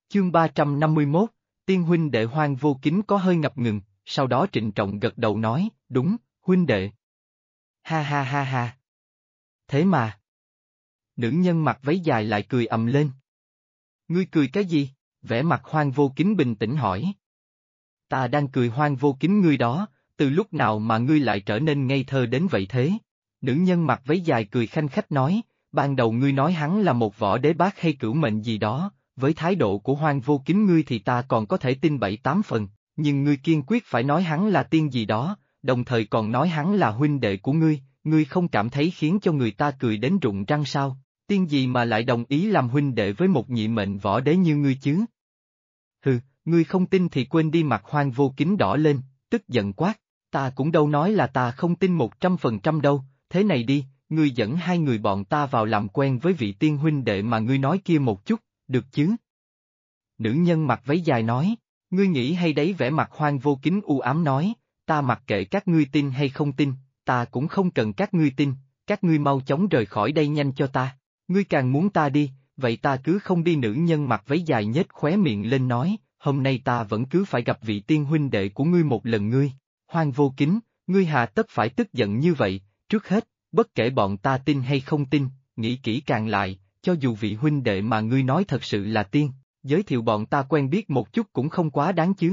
Chương 351, Tiên huynh đệ Hoang Vô Kính có hơi ngập ngừng, sau đó trịnh trọng gật đầu nói, đúng, huynh đệ. Ha ha ha ha. Thế mà. Nữ nhân mặc váy dài lại cười ầm lên. Ngươi cười cái gì? Vẻ mặt Hoang Vô Kính bình tĩnh hỏi. Ta đang cười Hoang Vô Kính ngươi đó, từ lúc nào mà ngươi lại trở nên ngây thơ đến vậy thế? Nữ nhân mặc váy dài cười khanh khách nói, ban đầu ngươi nói hắn là một võ đế bát hay cửu mệnh gì đó, với thái độ của Hoang Vô Kính ngươi thì ta còn có thể tin 7-8 phần, nhưng ngươi kiên quyết phải nói hắn là tiên gì đó, đồng thời còn nói hắn là huynh đệ của ngươi không cảm thấy khiến cho người ta cười đến rụng răng sao? Tiên gì mà lại đồng ý làm huynh đệ với một nhị mệnh võ đế như ngươi chứ? Hừ, ngươi không tin thì quên đi. Mặt Hoang Vô Kính đỏ lên, tức giận quát, ta cũng đâu nói là ta không tin 100% đâu, thế này đi, ngươi dẫn hai người bọn ta vào làm quen với vị tiên huynh đệ mà ngươi nói kia một chút, được chứ? Nữ nhân mặc váy dài nói, ngươi nghĩ hay đấy. Vẻ mặt Hoang Vô Kính u ám nói, ta mặc kệ các ngươi tin hay không tin, ta cũng không cần các ngươi tin, các ngươi mau chóng rời khỏi đây nhanh cho ta. Ngươi càng muốn ta đi, vậy ta cứ không đi. Nữ nhân mặc váy dài nhếch khóe miệng lên nói, hôm nay ta vẫn cứ phải gặp vị tiên huynh đệ của ngươi một lần. Ngươi, Hoang Vô Kính, ngươi hà tất phải tức giận như vậy, trước hết, bất kể bọn ta tin hay không tin, nghĩ kỹ càng lại, cho dù vị huynh đệ mà ngươi nói thật sự là tiên, giới thiệu bọn ta quen biết một chút cũng không quá đáng chứ.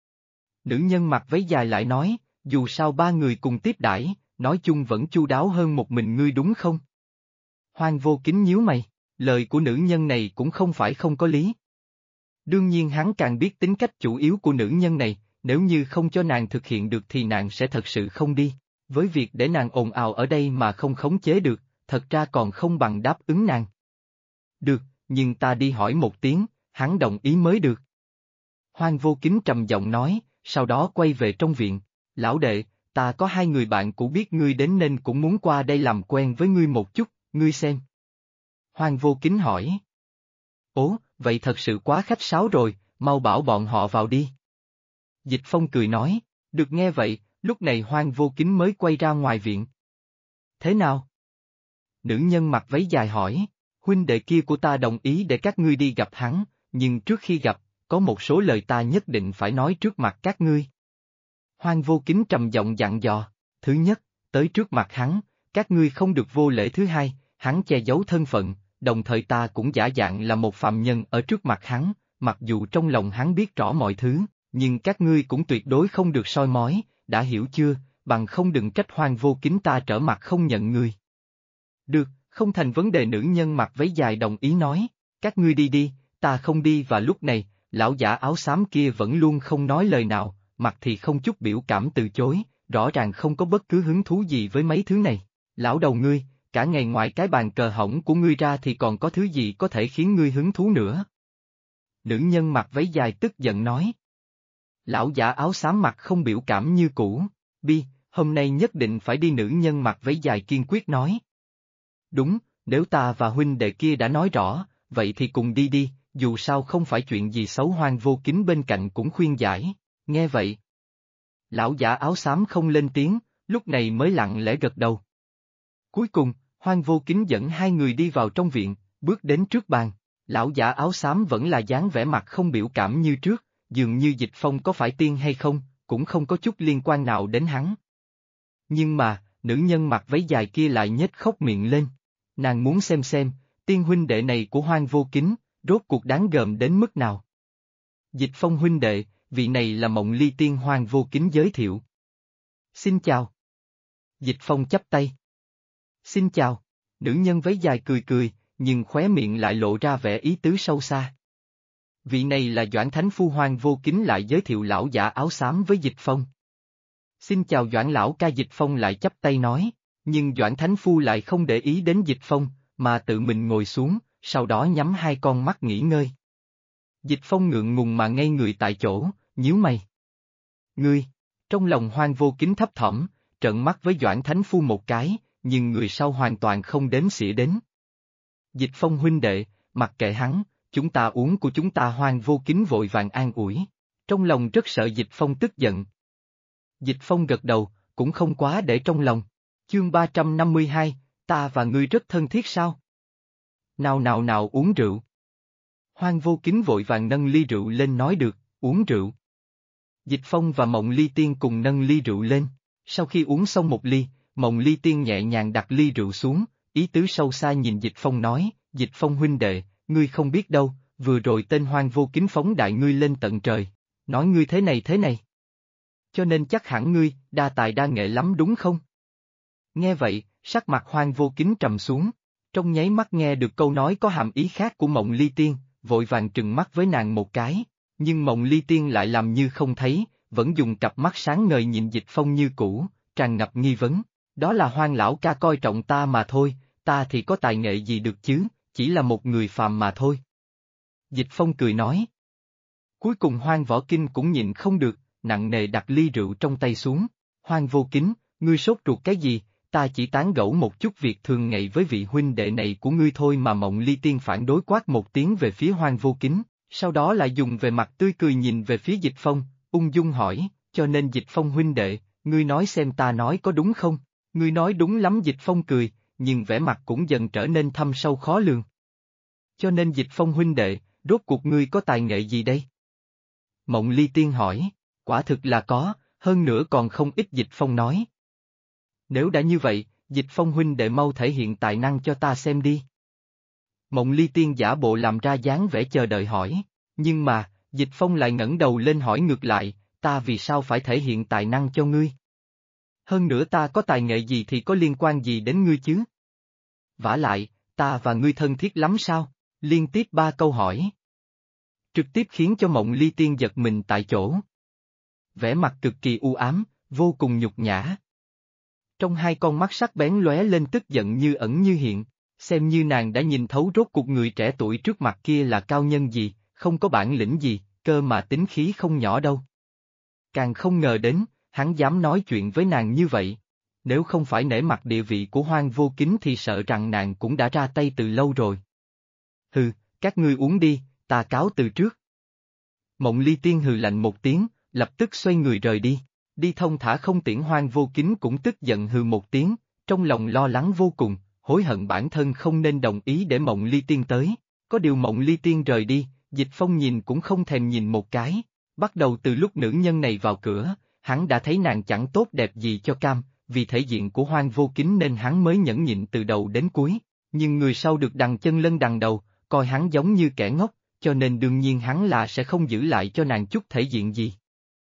Nữ nhân mặc váy dài lại nói, dù sao ba người cùng tiếp đãi, nói chung vẫn chu đáo hơn một mình ngươi đúng không? Hoang Vô Kính nhíu mày, lời của nữ nhân này cũng không phải không có lý. Đương nhiên hắn càng biết tính cách chủ yếu của nữ nhân này, nếu như không cho nàng thực hiện được thì nàng sẽ thật sự không đi. Với việc để nàng ồn ào ở đây mà không khống chế được, thật ra còn không bằng đáp ứng nàng. Được, nhưng ta đi hỏi một tiếng, hắn đồng ý mới được. Hoang Vô Kính trầm giọng nói, sau đó quay về trong viện. Lão đệ, ta có hai người bạn cũ biết ngươi đến nên cũng muốn qua đây làm quen với ngươi một chút, ngươi xem. Hoang Vô Kính hỏi. Ố, vậy thật sự quá khách sáo rồi, mau bảo bọn họ vào đi. Dịch Phong cười nói, được nghe vậy, lúc này Hoang Vô Kính mới quay ra ngoài viện. Thế nào? Nữ nhân mặc váy dài hỏi, huynh đệ kia của ta đồng ý để các ngươi đi gặp hắn, nhưng trước khi gặp, có một số lời ta nhất định phải nói trước mặt các ngươi. Hoang Vô Kính trầm giọng dặn dò, thứ nhất, tới trước mặt hắn, các ngươi không được vô lễ. Thứ hai, hắn che giấu thân phận, đồng thời ta cũng giả dạng là một phàm nhân ở trước mặt hắn, mặc dù trong lòng hắn biết rõ mọi thứ, nhưng các ngươi cũng tuyệt đối không được soi mói, đã hiểu chưa, bằng không đừng trách Hoang Vô Kính ta trở mặt không nhận người. Được, không thành vấn đề. Nữ nhân mặc váy dài đồng ý nói, các ngươi đi đi, ta không đi. Và lúc này, lão giả áo xám kia vẫn luôn không nói lời nào, mặt thì không chút biểu cảm từ chối, rõ ràng không có bất cứ hứng thú gì với mấy thứ này. Lão đầu ngươi, cả ngày ngoài cái bàn cờ hỏng của ngươi ra thì còn có thứ gì có thể khiến ngươi hứng thú nữa? Nữ nhân mặc váy dài tức giận nói. Lão giả áo xám mặt không biểu cảm như cũ, hôm nay nhất định phải đi. Nữ nhân mặc váy dài kiên quyết nói. Đúng, nếu ta và huynh đệ kia đã nói rõ, vậy thì cùng đi đi, dù sao không phải chuyện gì xấu. Hoang Vô Kính bên cạnh cũng khuyên giải, nghe vậy. Lão giả áo xám không lên tiếng, lúc này mới lặng lẽ gật đầu. Cuối cùng, Hoang Vô Kính dẫn hai người đi vào trong viện, bước đến trước bàn. Lão giả áo xám vẫn là dáng vẻ mặt không biểu cảm như trước, dường như Dịch Phong có phải tiên hay không, cũng không có chút liên quan nào đến hắn. Nhưng mà, nữ nhân mặc váy dài kia lại nhếch khóc miệng lên. Nàng muốn xem, tiên huynh đệ này của Hoang Vô Kính, rốt cuộc đáng gờm đến mức nào. Dịch Phong huynh đệ, vị này là Mộng Ly Tiên. Hoang Vô Kính giới thiệu. Xin chào. Dịch Phong chắp tay. Xin chào. Nữ nhân váy dài cười, nhưng khóe miệng lại lộ ra vẻ ý tứ sâu xa. Vị này là Doãn Thánh Phu. Hoang Vô Kính lại giới thiệu lão giả áo xám với Dịch Phong. Xin chào Doãn lão ca. Dịch Phong lại chắp tay nói, nhưng Doãn Thánh Phu lại không để ý đến Dịch Phong, mà tự mình ngồi xuống, sau đó nhắm hai con mắt nghỉ ngơi. Dịch Phong ngượng ngùng mà ngây người tại chỗ, nhíu mày. Ngươi, trong lòng Hoang Vô Kính thấp thỏm, trợn mắt với Doãn Thánh Phu một cái, nhưng người sau hoàn toàn không đếm xỉa đến. Dịch Phong huynh đệ, mặc kệ hắn, chúng ta uống của chúng ta. Hoang Vô Kính vội vàng an ủi, trong lòng rất sợ Dịch Phong tức giận. Dịch Phong gật đầu, cũng không quá để trong lòng. Chương 352, ta và ngươi rất thân thiết sao? Nào uống rượu. Hoang Vô Kính vội vàng nâng ly rượu lên nói được, uống rượu. Dịch Phong và Mộng Ly Tiên cùng nâng ly rượu lên, sau khi uống xong một ly, Mộng Ly Tiên nhẹ nhàng đặt ly rượu xuống, ý tứ sâu xa nhìn Dịch Phong nói, Dịch Phong huynh đệ, ngươi không biết đâu, vừa rồi tên Hoang Vô Kính phóng đại ngươi lên tận trời, nói ngươi thế này thế này. Cho nên chắc hẳn ngươi, đa tài đa nghệ lắm đúng không? Nghe vậy, sắc mặt Hoang Vô Kính trầm xuống, trong nháy mắt nghe được câu nói có hàm ý khác của Mộng Ly Tiên, vội vàng trừng mắt với nàng một cái, nhưng Mộng Ly Tiên lại làm như không thấy, vẫn dùng cặp mắt sáng ngời nhìn Dịch Phong như cũ, tràn ngập nghi vấn, đó là Hoang lão ca coi trọng ta mà thôi, ta thì có tài nghệ gì được chứ, chỉ là một người phàm mà thôi. Dịch Phong cười nói. Cuối cùng Hoang Võ Kinh cũng nhịn không được, nặng nề đặt ly rượu trong tay xuống, Hoang Vô Kính, ngươi sốt ruột cái gì, ta chỉ tán gẫu một chút việc thường ngày với vị huynh đệ này của ngươi thôi mà. Mộng Ly Tiên phản đối quát một tiếng về phía Hoang Vô Kính, sau đó lại dùng về mặt tươi cười nhìn về phía Dịch Phong, ung dung hỏi, cho nên Dịch Phong huynh đệ, ngươi nói xem ta nói có đúng không? Ngươi nói đúng lắm. Dịch Phong cười, nhưng vẻ mặt cũng dần trở nên thâm sâu khó lường. Cho nên Dịch Phong huynh đệ, rốt cuộc ngươi có tài nghệ gì đây? Mộng Ly Tiên hỏi, quả thực là có, hơn nữa còn không ít. Dịch Phong nói. Nếu đã như vậy, Dịch Phong huynh đệ mau thể hiện tài năng cho ta xem đi. Mộng Ly Tiên giả bộ làm ra dáng vẻ chờ đợi hỏi, nhưng mà, Dịch Phong lại ngẩng đầu lên hỏi ngược lại, ta vì sao phải thể hiện tài năng cho ngươi? Hơn nữa ta có tài nghệ gì thì có liên quan gì đến ngươi chứ? Vả lại, ta và ngươi thân thiết lắm sao? Liên tiếp 3 câu hỏi. Trực tiếp khiến cho Mộng Ly Tiên giật mình tại chỗ. Vẻ mặt cực kỳ u ám, vô cùng nhục nhã. Trong hai con mắt sắc bén lóe lên tức giận như ẩn như hiện, xem như nàng đã nhìn thấu rốt cuộc người trẻ tuổi trước mặt kia là cao nhân gì, không có bản lĩnh gì, cơ mà tính khí không nhỏ đâu. Càng không ngờ đến, hắn dám nói chuyện với nàng như vậy. Nếu không phải nể mặt địa vị của Hoang Vô Kính thì sợ rằng nàng cũng đã ra tay từ lâu rồi. Hừ, các ngươi uống đi, ta cáo từ trước. Mộng Ly Tiên hừ lạnh một tiếng, lập tức xoay người rời đi. Đi thông thả không tiễn. Hoang Vô Kính cũng tức giận hừ một tiếng, trong lòng lo lắng vô cùng, hối hận bản thân không nên đồng ý để Mộng Ly Tiên tới. Có điều Mộng Ly Tiên rời đi, Dịch Phong nhìn cũng không thèm nhìn một cái. Bắt đầu từ lúc nữ nhân này vào cửa, hắn đã thấy nàng chẳng tốt đẹp gì cho cam, vì thể diện của Hoang Vô Kính nên hắn mới nhẫn nhịn từ đầu đến cuối. Nhưng người sau được đằng chân lân đằng đầu, coi hắn giống như kẻ ngốc, cho nên đương nhiên hắn là sẽ không giữ lại cho nàng chút thể diện gì.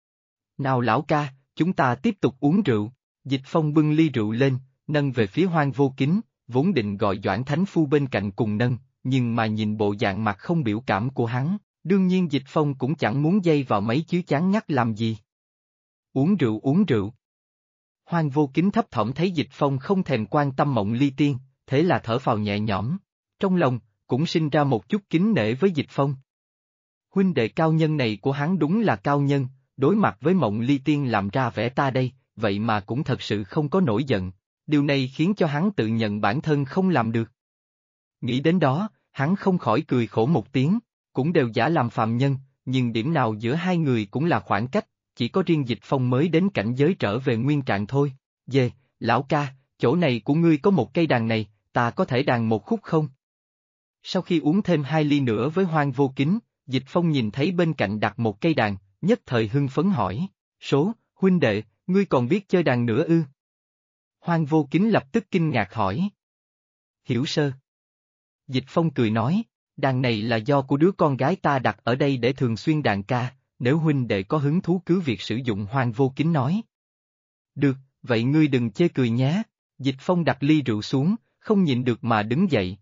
Nào lão ca, chúng ta tiếp tục uống rượu. Dịch Phong bưng ly rượu lên, nâng về phía Hoang Vô Kính, vốn định gọi Doãn Thánh Phu bên cạnh cùng nâng, nhưng mà nhìn bộ dạng mặt không biểu cảm của hắn, đương nhiên Dịch Phong cũng chẳng muốn dây vào mấy chứ chán ngắt làm gì. Uống rượu uống rượu. Hoang Vô Kính thấp thỏm thấy Dịch Phong không thèm quan tâm Mộng Ly Tiên, thế là thở phào nhẹ nhõm, trong lòng cũng sinh ra một chút kính nể với Dịch Phong. Huynh đệ cao nhân này của hắn đúng là cao nhân, đối mặt với Mộng Ly Tiên làm ra vẻ ta đây, vậy mà cũng thật sự không có nổi giận, điều này khiến cho hắn tự nhận bản thân không làm được. Nghĩ đến đó, hắn không khỏi cười khổ một tiếng, cũng đều giả làm phàm nhân, nhưng điểm nào giữa hai người cũng là khoảng cách, chỉ có riêng Dịch Phong mới đến cảnh giới trở về nguyên trạng thôi. Dê, lão ca, chỗ này của ngươi có một cây đàn này, ta có thể đàn một khúc không? Sau khi uống thêm 2 ly nữa với Hoang Vô Kính, Dịch Phong nhìn thấy bên cạnh đặt một cây đàn, nhất thời hưng phấn hỏi, số, huynh đệ, ngươi còn biết chơi đàn nữa ư? Hoang Vô Kính lập tức kinh ngạc hỏi. Hiểu sơ. Dịch Phong cười nói, đàn này là do của đứa con gái ta đặt ở đây để thường xuyên đàn ca, nếu huynh đệ có hứng thú cứ việc sử dụng. Hoang Vô Kính nói. Được, vậy ngươi đừng chê cười nhé. Dịch Phong đặt ly rượu xuống, không nhịn được mà đứng dậy.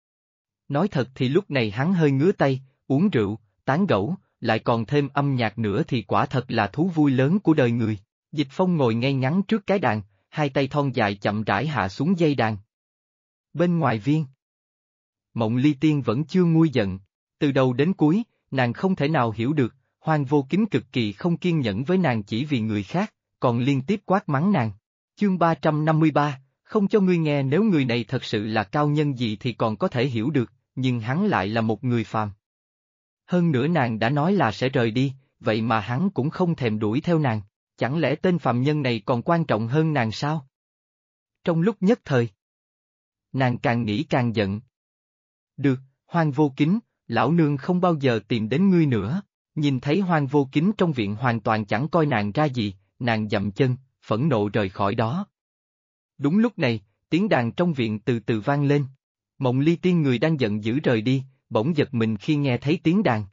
Nói thật thì lúc này hắn hơi ngứa tay, uống rượu, tán gẫu, lại còn thêm âm nhạc nữa thì quả thật là thú vui lớn của đời người. Dịch Phong ngồi ngay ngắn trước cái đàn, hai tay thon dài chậm rãi hạ xuống dây đàn. Bên ngoài viên, Mộng Ly Tiên vẫn chưa nguôi giận, từ đầu đến cuối, nàng không thể nào hiểu được, Hoang Vô Kính cực kỳ không kiên nhẫn với nàng chỉ vì người khác, còn liên tiếp quát mắng nàng. Chương 353, không cho ngươi nghe. Nếu người này thật sự là cao nhân gì thì còn có thể hiểu được, nhưng hắn lại là một người phàm. Hơn nữa nàng đã nói là sẽ rời đi, vậy mà hắn cũng không thèm đuổi theo nàng, chẳng lẽ tên phàm nhân này còn quan trọng hơn nàng sao? Trong lúc nhất thời, nàng càng nghĩ càng giận. Được, Hoang Vô Kính, lão nương không bao giờ tìm đến ngươi nữa. Nhìn thấy Hoang Vô Kính trong viện hoàn toàn chẳng coi nàng ra gì, nàng dậm chân, phẫn nộ rời khỏi đó. Đúng lúc này, tiếng đàn trong viện từ từ vang lên. Mộng Ly Tiên người đang giận dữ rời đi, bỗng giật mình khi nghe thấy tiếng đàn.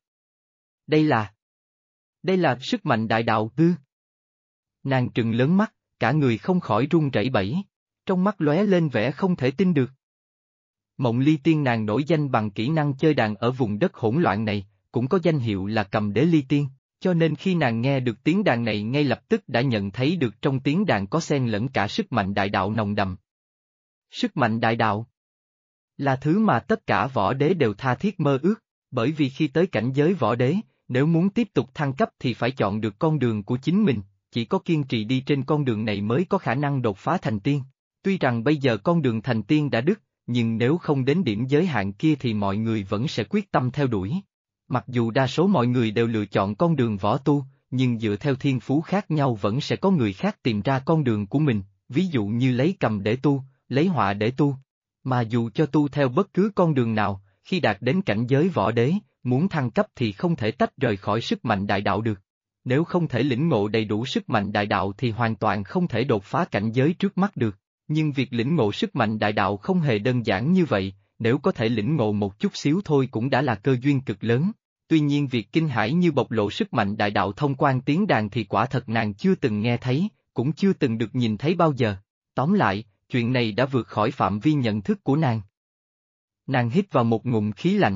Đây là sức mạnh đại đạo ư? Nàng trừng lớn mắt, cả người không khỏi run rẩy bẩy, trong mắt lóe lên vẻ không thể tin được. Mộng Ly Tiên nàng nổi danh bằng kỹ năng chơi đàn ở vùng đất hỗn loạn này, cũng có danh hiệu là Cầm Đế Ly Tiên, cho nên khi nàng nghe được tiếng đàn này ngay lập tức đã nhận thấy được trong tiếng đàn có xen lẫn cả sức mạnh đại đạo nồng đậm. Sức mạnh đại đạo là thứ mà tất cả võ đế đều tha thiết mơ ước, bởi vì khi tới cảnh giới võ đế, nếu muốn tiếp tục thăng cấp thì phải chọn được con đường của chính mình, chỉ có kiên trì đi trên con đường này mới có khả năng đột phá thành tiên. Tuy rằng bây giờ con đường thành tiên đã đứt, nhưng nếu không đến điểm giới hạn kia thì mọi người vẫn sẽ quyết tâm theo đuổi. Mặc dù đa số mọi người đều lựa chọn con đường võ tu, nhưng dựa theo thiên phú khác nhau vẫn sẽ có người khác tìm ra con đường của mình, ví dụ như lấy cầm để tu, lấy họa để tu. Mà dù cho tu theo bất cứ con đường nào, khi đạt đến cảnh giới võ đế, muốn thăng cấp thì không thể tách rời khỏi sức mạnh đại đạo được. Nếu không thể lĩnh ngộ đầy đủ sức mạnh đại đạo thì hoàn toàn không thể đột phá cảnh giới trước mắt được. Nhưng việc lĩnh ngộ sức mạnh đại đạo không hề đơn giản như vậy, nếu có thể lĩnh ngộ một chút xíu thôi cũng đã là cơ duyên cực lớn. Tuy nhiên việc kinh hãi như bộc lộ sức mạnh đại đạo thông qua tiếng đàn thì quả thật nàng chưa từng nghe thấy, cũng chưa từng được nhìn thấy bao giờ. Tóm lại, chuyện này đã vượt khỏi phạm vi nhận thức của nàng. Nàng hít vào một ngụm khí lạnh.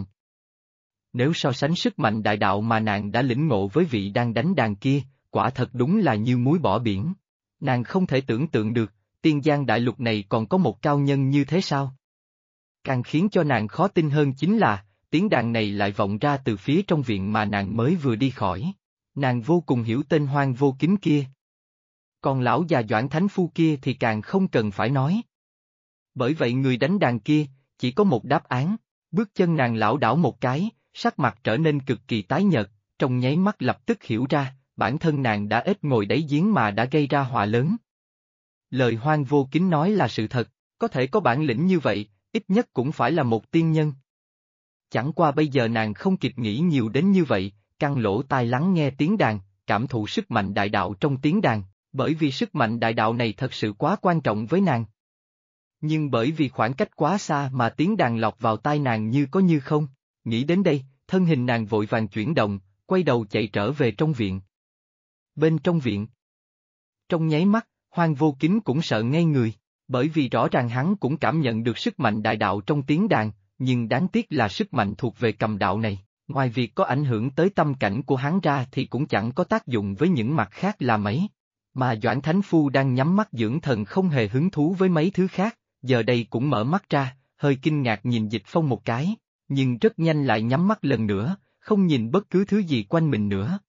Nếu so sánh sức mạnh đại đạo mà nàng đã lĩnh ngộ với vị đang đánh đàn kia, quả thật đúng là như muối bỏ biển. Nàng không thể tưởng tượng được, tiên giang đại lục này còn có một cao nhân như thế sao? Càng khiến cho nàng khó tin hơn chính là, tiếng đàn này lại vọng ra từ phía trong viện mà nàng mới vừa đi khỏi. Nàng vô cùng hiểu tên Hoang Vô Kính kia. Còn lão già Doãn Thánh Phu kia thì càng không cần phải nói. Bởi vậy người đánh đàn kia, chỉ có một đáp án, bước chân nàng lảo đảo một cái, sắc mặt trở nên cực kỳ tái nhợt, trong nháy mắt lập tức hiểu ra, bản thân nàng đã ít ngồi đáy giếng mà đã gây ra họa lớn. Lời Hoang Vô Kính nói là sự thật, có thể có bản lĩnh như vậy, ít nhất cũng phải là một tiên nhân. Chẳng qua bây giờ nàng không kịp nghĩ nhiều đến như vậy, căng lỗ tai lắng nghe tiếng đàn, cảm thụ sức mạnh đại đạo trong tiếng đàn, bởi vì sức mạnh đại đạo này thật sự quá quan trọng với nàng. Nhưng bởi vì khoảng cách quá xa mà tiếng đàn lọt vào tai nàng như có như không, nghĩ đến đây, thân hình nàng vội vàng chuyển động, quay đầu chạy trở về trong viện. Bên trong viện, trong nháy mắt, Hoang Vô Kính cũng sợ ngây người, bởi vì rõ ràng hắn cũng cảm nhận được sức mạnh đại đạo trong tiếng đàn, nhưng đáng tiếc là sức mạnh thuộc về cầm đạo này, ngoài việc có ảnh hưởng tới tâm cảnh của hắn ra thì cũng chẳng có tác dụng với những mặt khác là mấy. Mà Doãn Thánh Phu đang nhắm mắt dưỡng thần không hề hứng thú với mấy thứ khác, giờ đây cũng mở mắt ra, hơi kinh ngạc nhìn Dịch Phong một cái, nhưng rất nhanh lại nhắm mắt lần nữa, không nhìn bất cứ thứ gì quanh mình nữa.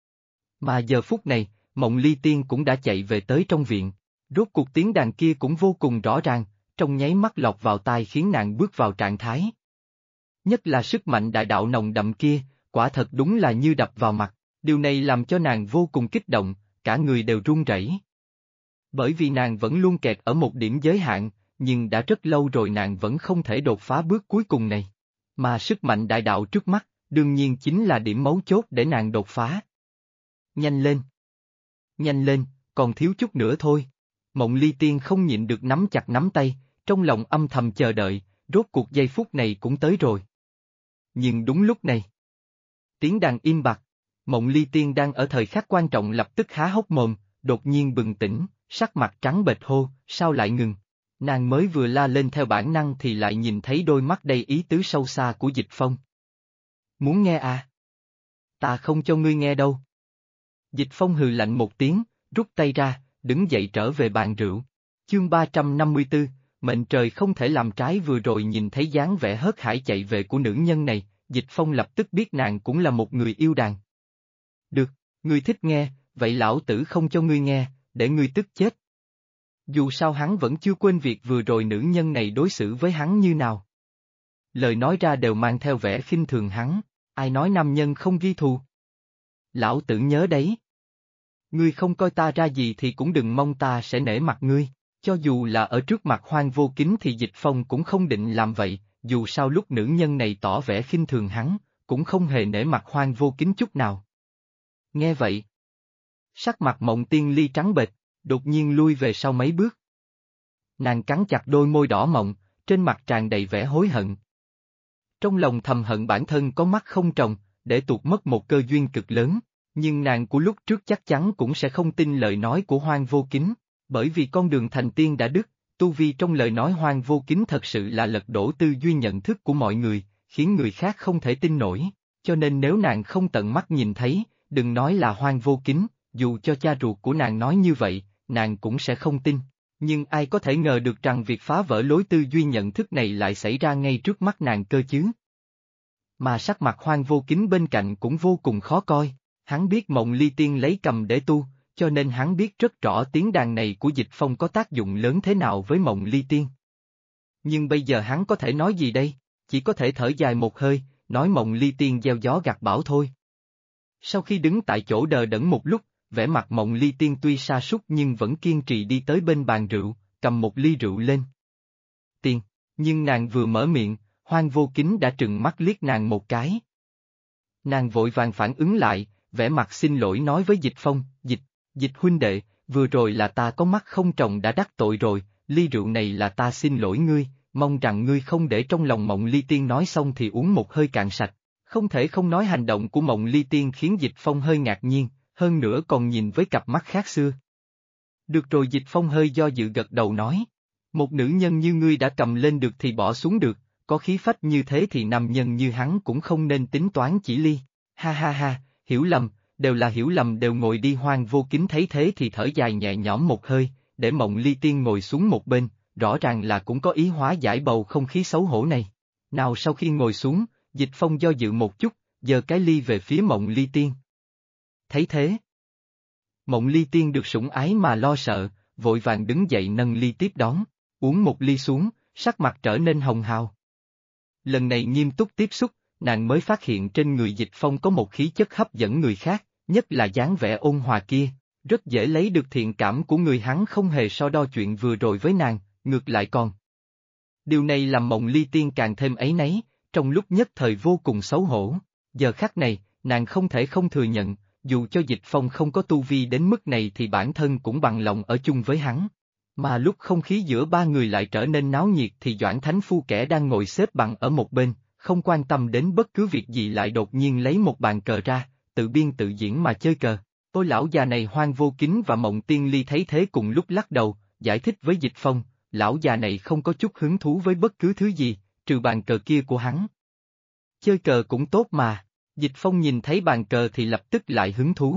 Mà giờ phút này, Mộng Ly Tiên cũng đã chạy về tới trong viện, rốt cuộc tiếng đàn kia cũng vô cùng rõ ràng, trong nháy mắt lọt vào tai khiến nàng bước vào trạng thái. Nhất là sức mạnh đại đạo nồng đậm kia, quả thật đúng là như đập vào mặt, điều này làm cho nàng vô cùng kích động, cả người đều run rẩy. Bởi vì nàng vẫn luôn kẹt ở một điểm giới hạn, nhưng đã rất lâu rồi nàng vẫn không thể đột phá bước cuối cùng này. Mà sức mạnh đại đạo trước mắt, đương nhiên chính là điểm mấu chốt để nàng đột phá. Nhanh lên! Nhanh lên, còn thiếu chút nữa thôi. Mộng Ly Tiên không nhịn được nắm chặt nắm tay, trong lòng âm thầm chờ đợi, rốt cuộc giây phút này cũng tới rồi. Nhưng đúng lúc này, tiếng đàn im bặt, Mộng Ly Tiên đang ở thời khắc quan trọng lập tức há hốc mồm, đột nhiên bừng tỉnh, sắc mặt trắng bệch hô, sao lại ngừng? Nàng mới vừa la lên theo bản năng thì lại nhìn thấy đôi mắt đầy ý tứ sâu xa của Dịch Phong. Muốn nghe à? Ta không cho ngươi nghe đâu. Dịch Phong hừ lạnh một tiếng, rút tay ra, đứng dậy trở về bàn rượu. Chương 354, mệnh trời không thể làm trái. Vừa rồi nhìn thấy dáng vẻ hớt hải chạy về của nữ nhân này, Dịch Phong lập tức biết nàng cũng là một người yêu đàn. Được, ngươi thích nghe, vậy lão tử không cho ngươi nghe, để ngươi tức chết. Dù sao hắn vẫn chưa quên việc vừa rồi nữ nhân này đối xử với hắn như nào. Lời nói ra đều mang theo vẻ khinh thường hắn, ai nói nam nhân không ghi thù. Lão tử nhớ đấy. Ngươi không coi ta ra gì thì cũng đừng mong ta sẽ nể mặt ngươi, cho dù là ở trước mặt Hoang Vô Kính thì Dịch Phong cũng không định làm vậy, dù sao lúc nữ nhân này tỏ vẻ khinh thường hắn, cũng không hề nể mặt Hoang Vô Kính chút nào. Nghe vậy, sắc mặt Mộng Tiên Ly trắng bệch, đột nhiên lui về sau mấy bước. Nàng cắn chặt đôi môi đỏ mọng, trên mặt tràn đầy vẻ hối hận. Trong lòng thầm hận bản thân có mắt không tròng, để tuột mất một cơ duyên cực lớn, nhưng nàng của lúc trước chắc chắn cũng sẽ không tin lời nói của Hoang Vô Kính, bởi vì con đường thành tiên đã đứt, tu vi trong lời nói Hoang Vô Kính thật sự là lật đổ tư duy nhận thức của mọi người, khiến người khác không thể tin nổi, cho nên nếu nàng không tận mắt nhìn thấy, đừng nói là Hoang Vô Kính, dù cho cha ruột của nàng nói như vậy, nàng cũng sẽ không tin. Nhưng ai có thể ngờ được rằng việc phá vỡ lối tư duy nhận thức này lại xảy ra ngay trước mắt nàng cơ chứ? Mà sắc mặt Hoang Vô Kính bên cạnh cũng vô cùng khó coi, hắn biết Mộng Ly Tiên lấy cầm để tu, cho nên hắn biết rất rõ tiếng đàn này của Dịch Phong có tác dụng lớn thế nào với Mộng Ly Tiên. Nhưng bây giờ hắn có thể nói gì đây? Chỉ có thể thở dài một hơi, nói Mộng Ly Tiên gieo gió gặt bão thôi. Sau khi đứng tại chỗ đờ đẫn một lúc, vẻ mặt Mộng Ly Tiên tuy sa sút nhưng vẫn kiên trì đi tới bên bàn rượu, cầm một ly rượu lên. Tiên, nhưng nàng vừa mở miệng, Hoang Vô Kính đã trừng mắt liếc nàng một cái. Nàng vội vàng phản ứng lại, vẻ mặt xin lỗi nói với Dịch Phong, Dịch huynh đệ, vừa rồi là ta có mắt không tròng đã đắc tội rồi, ly rượu này là ta xin lỗi ngươi, mong rằng ngươi không để trong lòng. Mộng Ly Tiên nói xong thì uống một hơi cạn sạch, không thể không nói hành động của Mộng Ly Tiên khiến Dịch Phong hơi ngạc nhiên, hơn nữa còn nhìn với cặp mắt khác xưa. Được rồi, Dịch Phong hơi do dự gật đầu nói, một nữ nhân như ngươi đã cầm lên được thì bỏ xuống được, có khí phách như thế thì nam nhân như hắn cũng không nên tính toán chỉ ly, ha ha ha, hiểu lầm, đều là hiểu lầm, đều ngồi đi. Hoang Vô Kính thấy thế thì thở dài nhẹ nhõm một hơi, để Mộng Ly Tiên ngồi xuống một bên, rõ ràng là cũng có ý hóa giải bầu không khí xấu hổ này. Nào sau khi ngồi xuống, Dịch Phong do dự một chút, giơ cái ly về phía Mộng Ly Tiên. Thấy thế, Mộng Ly Tiên được sủng ái mà lo sợ, vội vàng đứng dậy nâng ly tiếp đón, uống một ly xuống, sắc mặt trở nên hồng hào. Lần này nghiêm túc tiếp xúc, nàng mới phát hiện trên người Dịch Phong có một khí chất hấp dẫn người khác, nhất là dáng vẻ ôn hòa kia, rất dễ lấy được thiện cảm của người. Hắn không hề so đo chuyện vừa rồi với nàng, ngược lại còn. Điều này làm Mộng Ly Tiên càng thêm áy náy, trong lúc nhất thời vô cùng xấu hổ. Giờ khắc này, nàng không thể không thừa nhận, dù cho Dịch Phong không có tu vi đến mức này thì bản thân cũng bằng lòng ở chung với hắn. Mà lúc không khí giữa ba người lại trở nên náo nhiệt thì Doãn Thánh Phu kẻ đang ngồi xếp bằng ở một bên, không quan tâm đến bất cứ việc gì lại đột nhiên lấy một bàn cờ ra, tự biên tự diễn mà chơi cờ. Ôi lão già này! Hoang Vô Kính và Mộng Tiên Ly thấy thế cùng lúc lắc đầu, giải thích với Dịch Phong, lão già này không có chút hứng thú với bất cứ thứ gì, trừ bàn cờ kia của hắn. Chơi cờ cũng tốt mà. Dịch Phong nhìn thấy bàn cờ thì lập tức lại hứng thú.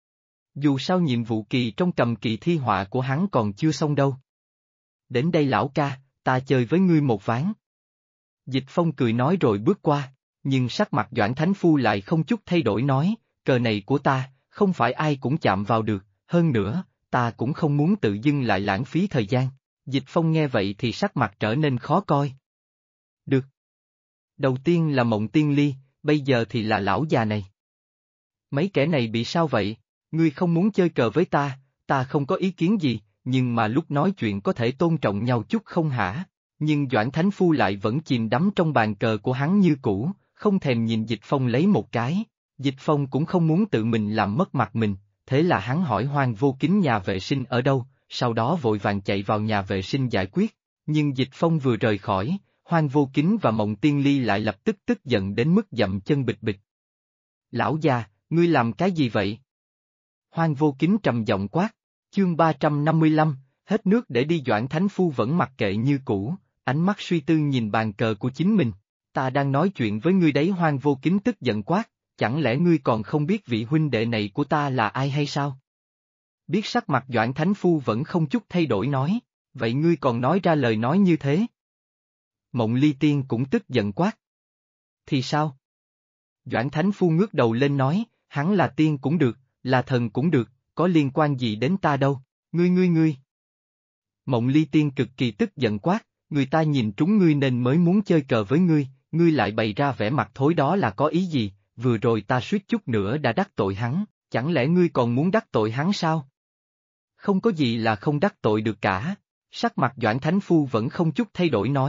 Dù sao nhiệm vụ kỳ trong cầm kỳ thi họa của hắn còn chưa xong đâu. Đến đây lão ca, ta chơi với ngươi một ván. Dịch Phong cười nói rồi bước qua, nhưng sắc mặt Doãn Thánh Phu lại không chút thay đổi nói, cờ này của ta, không phải ai cũng chạm vào được, hơn nữa, ta cũng không muốn tự dưng lại lãng phí thời gian. Dịch Phong nghe vậy thì sắc mặt trở nên khó coi. Được. Đầu tiên là Mộng Tiên Ly, bây giờ thì là lão già này. Mấy kẻ này bị sao vậy? Ngươi không muốn chơi cờ với ta, ta không có ý kiến gì, nhưng mà lúc nói chuyện có thể tôn trọng nhau chút không hả? Nhưng Doãn Thánh Phu lại vẫn chìm đắm trong bàn cờ của hắn như cũ, không thèm nhìn Dịch Phong lấy một cái. Dịch Phong cũng không muốn tự mình làm mất mặt mình, thế là hắn hỏi Hoang Vô Kính nhà vệ sinh ở đâu, sau đó vội vàng chạy vào nhà vệ sinh giải quyết. Nhưng Dịch Phong vừa rời khỏi, Hoang Vô Kính và Mộng Tiên Ly lại lập tức tức giận đến mức dậm chân bịch bịch. Lão già, ngươi làm cái gì vậy? Hoang Vô Kính trầm giọng quát, chương 355, hết nước để đi. Doãn Thánh Phu vẫn mặc kệ như cũ, ánh mắt suy tư nhìn bàn cờ của chính mình. Ta đang nói chuyện với ngươi đấy. Hoang Vô Kính tức giận quát, chẳng lẽ ngươi còn không biết vị huynh đệ này của ta là ai hay sao? Biết sắc mặt Doãn Thánh Phu vẫn không chút thay đổi nói, vậy ngươi còn nói ra lời nói như thế? Mộng Ly Tiên cũng tức giận quát. Thì sao? Doãn Thánh Phu ngước đầu lên nói, hắn là tiên cũng được, là thần cũng được, có liên quan gì đến ta đâu, ngươi. Mộng Ly Tiên cực kỳ tức giận quát, người ta nhìn trúng ngươi nên mới muốn chơi cờ với ngươi, ngươi lại bày ra vẻ mặt thối đó là có ý gì? Vừa rồi ta suýt chút nữa đã đắc tội hắn, chẳng lẽ ngươi còn muốn đắc tội hắn sao? Không có gì là không đắc tội được cả. Sắc mặt Doãn Thánh Phu vẫn không chút thay đổi nói,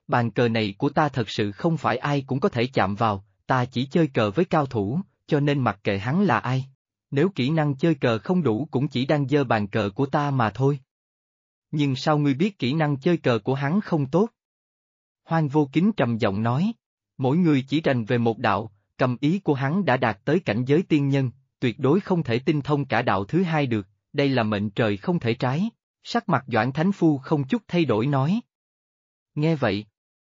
bàn cờ này của ta thật sự không phải ai cũng có thể chạm vào, ta chỉ chơi cờ với cao thủ, cho nên mặc kệ hắn là ai. Nếu kỹ năng chơi cờ không đủ cũng chỉ đang dơ bàn cờ của ta mà thôi. Nhưng sao ngươi biết kỹ năng chơi cờ của hắn không tốt? Hoang Vô Kính trầm giọng nói, mỗi người chỉ rành về một đạo, cầm ý của hắn đã đạt tới cảnh giới tiên nhân, tuyệt đối không thể tinh thông cả đạo thứ hai được, đây là mệnh trời không thể trái. Sắc mặt Doãn Thánh Phu không chút thay đổi nói. Nghe vậy,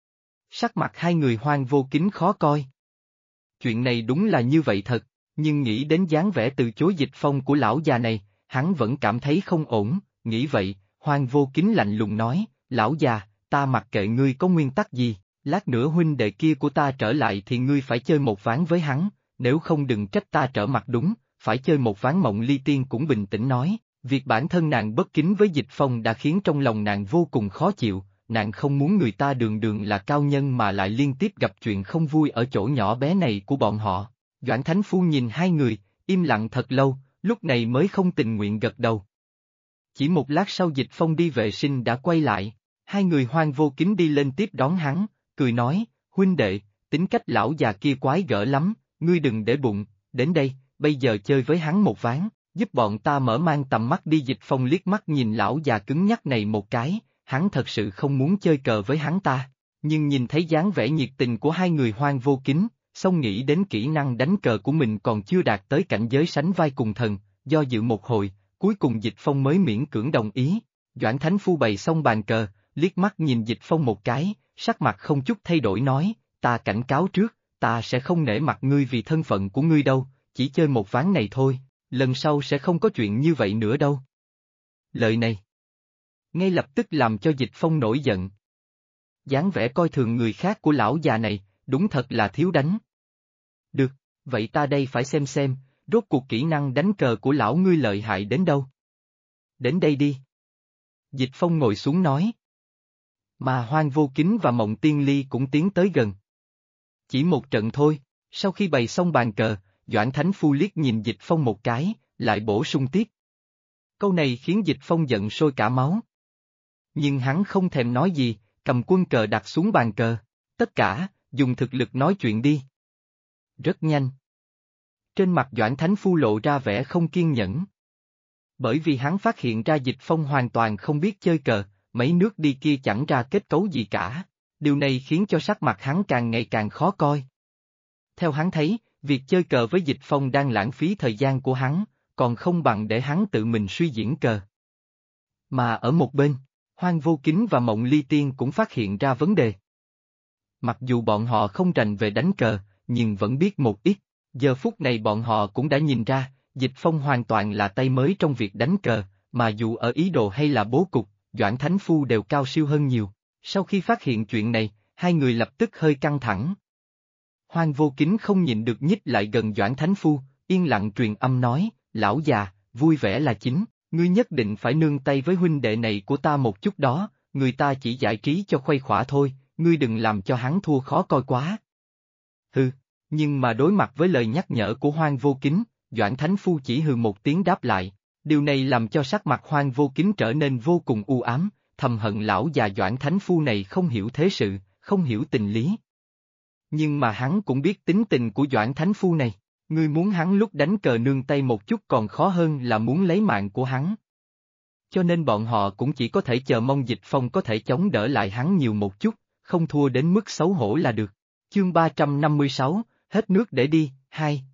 sắc mặt hai người Hoang Vô Kính khó coi. Chuyện này đúng là như vậy thật, nhưng nghĩ đến dáng vẻ từ chối Dịch Phong của lão già này, hắn vẫn cảm thấy không ổn, nghĩ vậy, Hoang Vô Kính lạnh lùng nói, lão già, ta mặc kệ ngươi có nguyên tắc gì, lát nữa huynh đệ kia của ta trở lại thì ngươi phải chơi một ván với hắn, nếu không đừng trách ta trở mặt đúng, phải chơi một ván. Mộng Ly Tiên cũng bình tĩnh nói, việc bản thân nàng bất kính với Dịch Phong đã khiến trong lòng nàng vô cùng khó chịu, nàng không muốn người ta đường đường là cao nhân mà lại liên tiếp gặp chuyện không vui ở chỗ nhỏ bé này của bọn họ. Doãn Thánh Phu nhìn hai người, im lặng thật lâu, lúc này mới không tình nguyện gật đầu. Chỉ một lát sau Dịch Phong đi vệ sinh đã quay lại, hai người Hoang Vô Kính đi lên tiếp đón hắn, cười nói, huynh đệ, tính cách lão già kia quái gở lắm, ngươi đừng để bụng, đến đây, bây giờ chơi với hắn một ván, giúp bọn ta mở mang tầm mắt đi. Dịch Phong liếc mắt nhìn lão già cứng nhắc này một cái, hắn thật sự không muốn chơi cờ với hắn ta, nhưng nhìn thấy dáng vẻ nhiệt tình của hai người Hoang Vô Kính, xong nghĩ đến kỹ năng đánh cờ của mình còn chưa đạt tới cảnh giới sánh vai cùng thần, do dự một hồi, cuối cùng Dịch Phong mới miễn cưỡng đồng ý. Doãn Thánh Phu bày xong bàn cờ, liếc mắt nhìn Dịch Phong một cái, sắc mặt không chút thay đổi nói, ta cảnh cáo trước, ta sẽ không nể mặt ngươi vì thân phận của ngươi đâu, chỉ chơi một ván này thôi, lần sau sẽ không có chuyện như vậy nữa đâu. Lời này ngay lập tức làm cho Dịch Phong nổi giận. Dáng vẻ coi thường người khác của lão già này, đúng thật là thiếu đánh. Được, vậy ta đây phải xem, rốt cuộc kỹ năng đánh cờ của lão ngươi lợi hại đến đâu. Đến đây đi. Dịch Phong ngồi xuống nói. Mà Hoang Vô Kính và Mộng Tiên Ly cũng tiến tới gần. Chỉ một trận thôi, sau khi bày xong bàn cờ, Doãn Thánh Phu liếc nhìn Dịch Phong một cái, lại bổ sung tiếp. Câu này khiến Dịch Phong giận sôi cả máu. Nhưng hắn không thèm nói gì, cầm quân cờ đặt xuống bàn cờ. Tất cả, dùng thực lực nói chuyện đi. Rất nhanh. Trên mặt Doãn Thánh Phu lộ ra vẻ không kiên nhẫn. Bởi vì hắn phát hiện ra Dịch Phong hoàn toàn không biết chơi cờ, mấy nước đi kia chẳng ra kết cấu gì cả. Điều này khiến cho sắc mặt hắn càng ngày càng khó coi. Theo hắn thấy, việc chơi cờ với Dịch Phong đang lãng phí thời gian của hắn, còn không bằng để hắn tự mình suy diễn cờ. Mà ở một bên, Hoang Vô Kính và Mộng Ly Tiên cũng phát hiện ra vấn đề. Mặc dù bọn họ không rành về đánh cờ, nhưng vẫn biết một ít, giờ phút này bọn họ cũng đã nhìn ra, Dịch Phong hoàn toàn là tay mới trong việc đánh cờ, mà dù ở ý đồ hay là bố cục, Doãn Thánh Phu đều cao siêu hơn nhiều. Sau khi phát hiện chuyện này, hai người lập tức hơi căng thẳng. Hoang Vô Kính không nhịn được nhích lại gần Doãn Thánh Phu, yên lặng truyền âm nói, lão già, vui vẻ là chính, ngươi nhất định phải nương tay với huynh đệ này của ta một chút đó, người ta chỉ giải trí cho khuây khỏa thôi, ngươi đừng làm cho hắn thua khó coi quá. Hừ, nhưng mà đối mặt với lời nhắc nhở của Hoang Vô Kính, Doãn Thánh Phu chỉ hừ một tiếng đáp lại, điều này làm cho sắc mặt Hoang Vô Kính trở nên vô cùng u ám, thầm hận lão già Doãn Thánh Phu này không hiểu thế sự, không hiểu tình lý. Nhưng mà hắn cũng biết tính tình của Doãn Thánh Phu này, ngươi muốn hắn lúc đánh cờ nương tay một chút còn khó hơn là muốn lấy mạng của hắn. Cho nên bọn họ cũng chỉ có thể chờ mong Dịch Phong có thể chống đỡ lại hắn nhiều một chút, không thua đến mức xấu hổ là được. Chương 356, hết nước để đi, 2,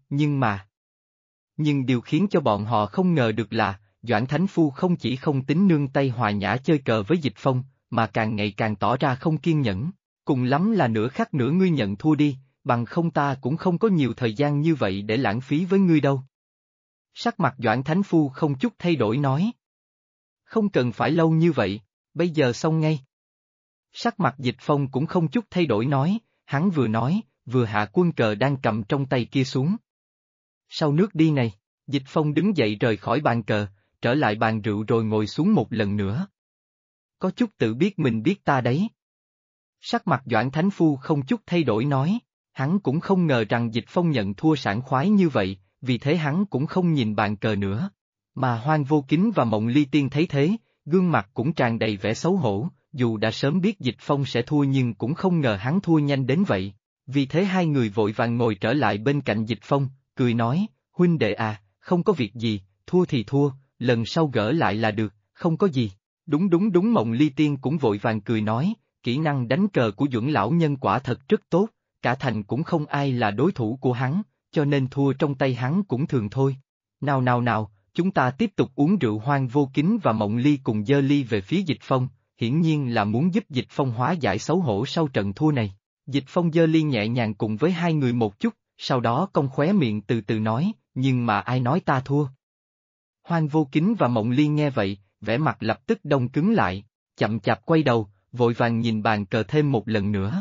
nhưng điều khiến cho bọn họ không ngờ được là, Doãn Thánh Phu không chỉ không tính nương tay hòa nhã chơi cờ với Dịch Phong, mà càng ngày càng tỏ ra không kiên nhẫn, cùng lắm là nửa khắc nữa ngươi nhận thua đi, bằng không ta cũng không có nhiều thời gian như vậy để lãng phí với ngươi đâu. Sắc mặt Doãn Thánh Phu không chút thay đổi nói. Không cần phải lâu như vậy, bây giờ xong ngay. Sắc mặt Dịch Phong cũng không chút thay đổi nói, hắn vừa nói, vừa hạ quân cờ đang cầm trong tay kia xuống. Sau nước đi này, Dịch Phong đứng dậy rời khỏi bàn cờ, trở lại bàn rượu rồi ngồi xuống một lần nữa. Có chút tự biết mình biết ta đấy. Sắc mặt Doãn Thánh Phu không chút thay đổi nói, hắn cũng không ngờ rằng Dịch Phong nhận thua sảng khoái như vậy, vì thế hắn cũng không nhìn bàn cờ nữa. Mà Hoang Vô Kính và Mộng Ly Tiên thấy thế, gương mặt cũng tràn đầy vẻ xấu hổ, dù đã sớm biết Dịch Phong sẽ thua nhưng cũng không ngờ hắn thua nhanh đến vậy. Vì thế hai người vội vàng ngồi trở lại bên cạnh Dịch Phong, cười nói, huynh đệ à, không có việc gì, thua thì thua, lần sau gỡ lại là được, không có gì. Đúng đúng đúng, Mộng Ly Tiên cũng vội vàng cười nói, kỹ năng đánh cờ của Duẩn lão nhân quả thật rất tốt, cả thành cũng không ai là đối thủ của hắn, cho nên thua trong tay hắn cũng thường thôi. Nào nào nào, chúng ta tiếp tục uống rượu. Hoang Vô Kính và Mộng Ly cùng giơ ly về phía Dịch Phong, hiển nhiên là muốn giúp Dịch Phong hóa giải xấu hổ sau trận thua này. Dịch Phong giơ ly nhẹ nhàng cùng với hai người một chút, sau đó cong khóe miệng từ từ nói, nhưng mà ai nói ta thua. Hoang Vô Kính và Mộng Ly nghe vậy, vẻ mặt lập tức đông cứng lại, chậm chạp quay đầu, vội vàng nhìn bàn cờ thêm một lần nữa.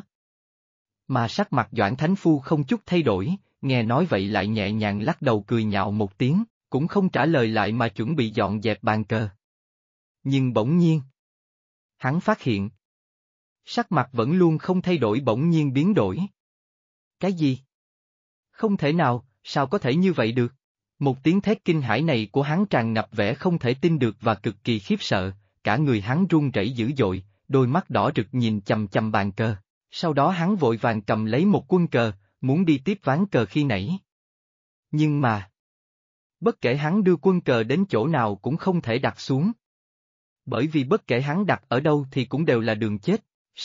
Mà sắc mặt Doãn Thánh Phu không chút thay đổi, nghe nói vậy lại nhẹ nhàng lắc đầu cười nhạo một tiếng, cũng không trả lời lại mà chuẩn bị dọn dẹp bàn cờ. Nhưng bỗng nhiên, hắn phát hiện, sắc mặt vẫn luôn không thay đổi bỗng nhiên biến đổi. Cái gì? Không thể nào, sao có thể như vậy được? Một tiếng thét kinh hãi này của hắn tràn ngập vẻ không thể tin được và cực kỳ khiếp sợ, cả người hắn run rẩy dữ dội, đôi mắt đỏ rực nhìn chằm chằm bàn cờ. Sau đó hắn vội vàng cầm lấy một quân cờ, muốn đi tiếp ván cờ khi nãy. Nhưng mà, bất kể hắn đưa quân cờ đến chỗ nào cũng không thể đặt xuống. Bởi vì bất kể hắn đặt ở đâu thì cũng đều là đường chết,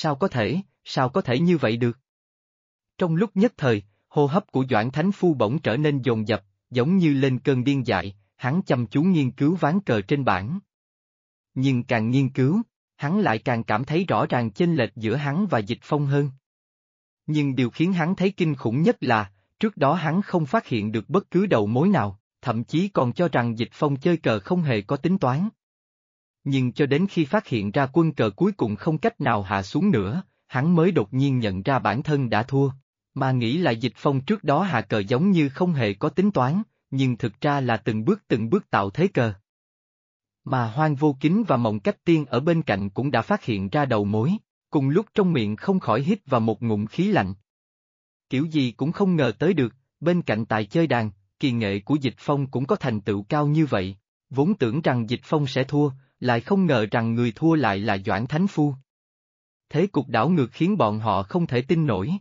sao có thể như vậy được? Trong lúc nhất thời, hô hấp của Doãn Thánh Phu bỗng trở nên dồn dập, giống như lên cơn điên dại, hắn chăm chú nghiên cứu ván cờ trên bảng. Nhưng càng nghiên cứu, hắn lại càng cảm thấy rõ ràng chênh lệch giữa hắn và Dịch Phong hơn. Nhưng điều khiến hắn thấy kinh khủng nhất là, trước đó hắn không phát hiện được bất cứ đầu mối nào, thậm chí còn cho rằng Dịch Phong chơi cờ không hề có tính toán. Nhưng cho đến khi phát hiện ra quân cờ cuối cùng không cách nào hạ xuống nữa, hắn mới đột nhiên nhận ra bản thân đã thua, mà nghĩ là Dịch Phong trước đó hạ cờ giống như không hề có tính toán, nhưng thực ra là từng bước tạo thế cờ. Mà Hoang Vô Kính và Mộng Cách Tiên ở bên cạnh cũng đã phát hiện ra đầu mối, cùng lúc trong miệng không khỏi hít vào một ngụm khí lạnh. Kiểu gì cũng không ngờ tới được, bên cạnh tài chơi đàn, kỳ nghệ của Dịch Phong cũng có thành tựu cao như vậy, vốn tưởng rằng Dịch Phong sẽ thua, lại không ngờ rằng người thua lại là Doãn Thánh Phu. Thế cục đảo ngược khiến bọn họ không thể tin nổi.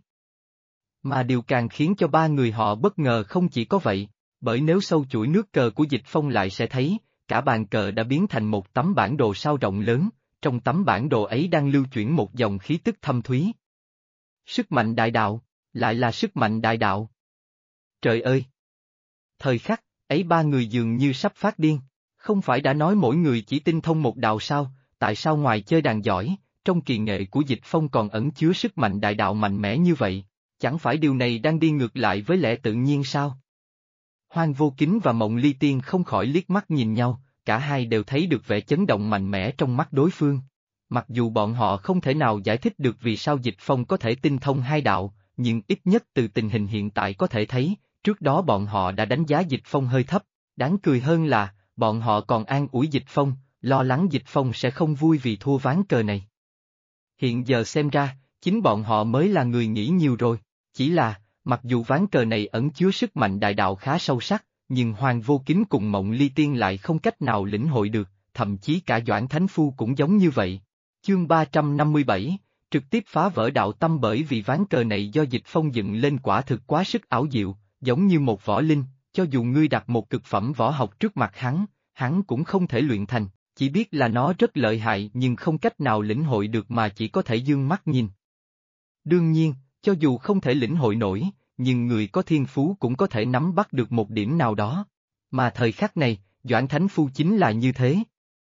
Mà điều càng khiến cho ba người họ bất ngờ không chỉ có vậy, bởi nếu sâu chuỗi nước cờ của Dịch Phong lại sẽ thấy, cả bàn cờ đã biến thành một tấm bản đồ sao rộng lớn, trong tấm bản đồ ấy đang lưu chuyển một dòng khí tức thâm thúy. Sức mạnh đại đạo, lại là sức mạnh đại đạo. Trời ơi! Thời khắc, ấy ba người dường như sắp phát điên, không phải đã nói mỗi người chỉ tinh thông một đạo sao, tại sao ngoài chơi đàn giỏi, trong kỳ nghệ của Dịch Phong còn ẩn chứa sức mạnh đại đạo mạnh mẽ như vậy, chẳng phải điều này đang đi ngược lại với lẽ tự nhiên sao? Hoang Vô Kính và Mộng Ly Tiên không khỏi liếc mắt nhìn nhau, cả hai đều thấy được vẻ chấn động mạnh mẽ trong mắt đối phương. Mặc dù bọn họ không thể nào giải thích được vì sao Dịch Phong có thể tinh thông hai đạo, nhưng ít nhất từ tình hình hiện tại có thể thấy, trước đó bọn họ đã đánh giá Dịch Phong hơi thấp, đáng cười hơn là, bọn họ còn an ủi Dịch Phong, lo lắng Dịch Phong sẽ không vui vì thua ván cờ này. Hiện giờ xem ra, chính bọn họ mới là người nghĩ nhiều rồi, chỉ là, mặc dù ván cờ này ẩn chứa sức mạnh đại đạo khá sâu sắc, nhưng Hoang Vô Kính cùng Mộng Ly Tiên lại không cách nào lĩnh hội được, thậm chí cả Doãn Thánh Phu cũng giống như vậy. Chương 357, trực tiếp phá vỡ đạo tâm. Bởi vì ván cờ này do Dịch Phong dựng lên quả thực quá sức ảo diệu, giống như một võ linh, cho dù ngươi đặt một cực phẩm võ học trước mặt hắn cũng không thể luyện thành, chỉ biết là nó rất lợi hại nhưng không cách nào lĩnh hội được mà chỉ có thể dương mắt nhìn. Đương nhiên, cho dù không thể lĩnh hội nổi, nhưng người có thiên phú cũng có thể nắm bắt được một điểm nào đó. Mà thời khắc này, Doãn Thánh Phu chính là như thế.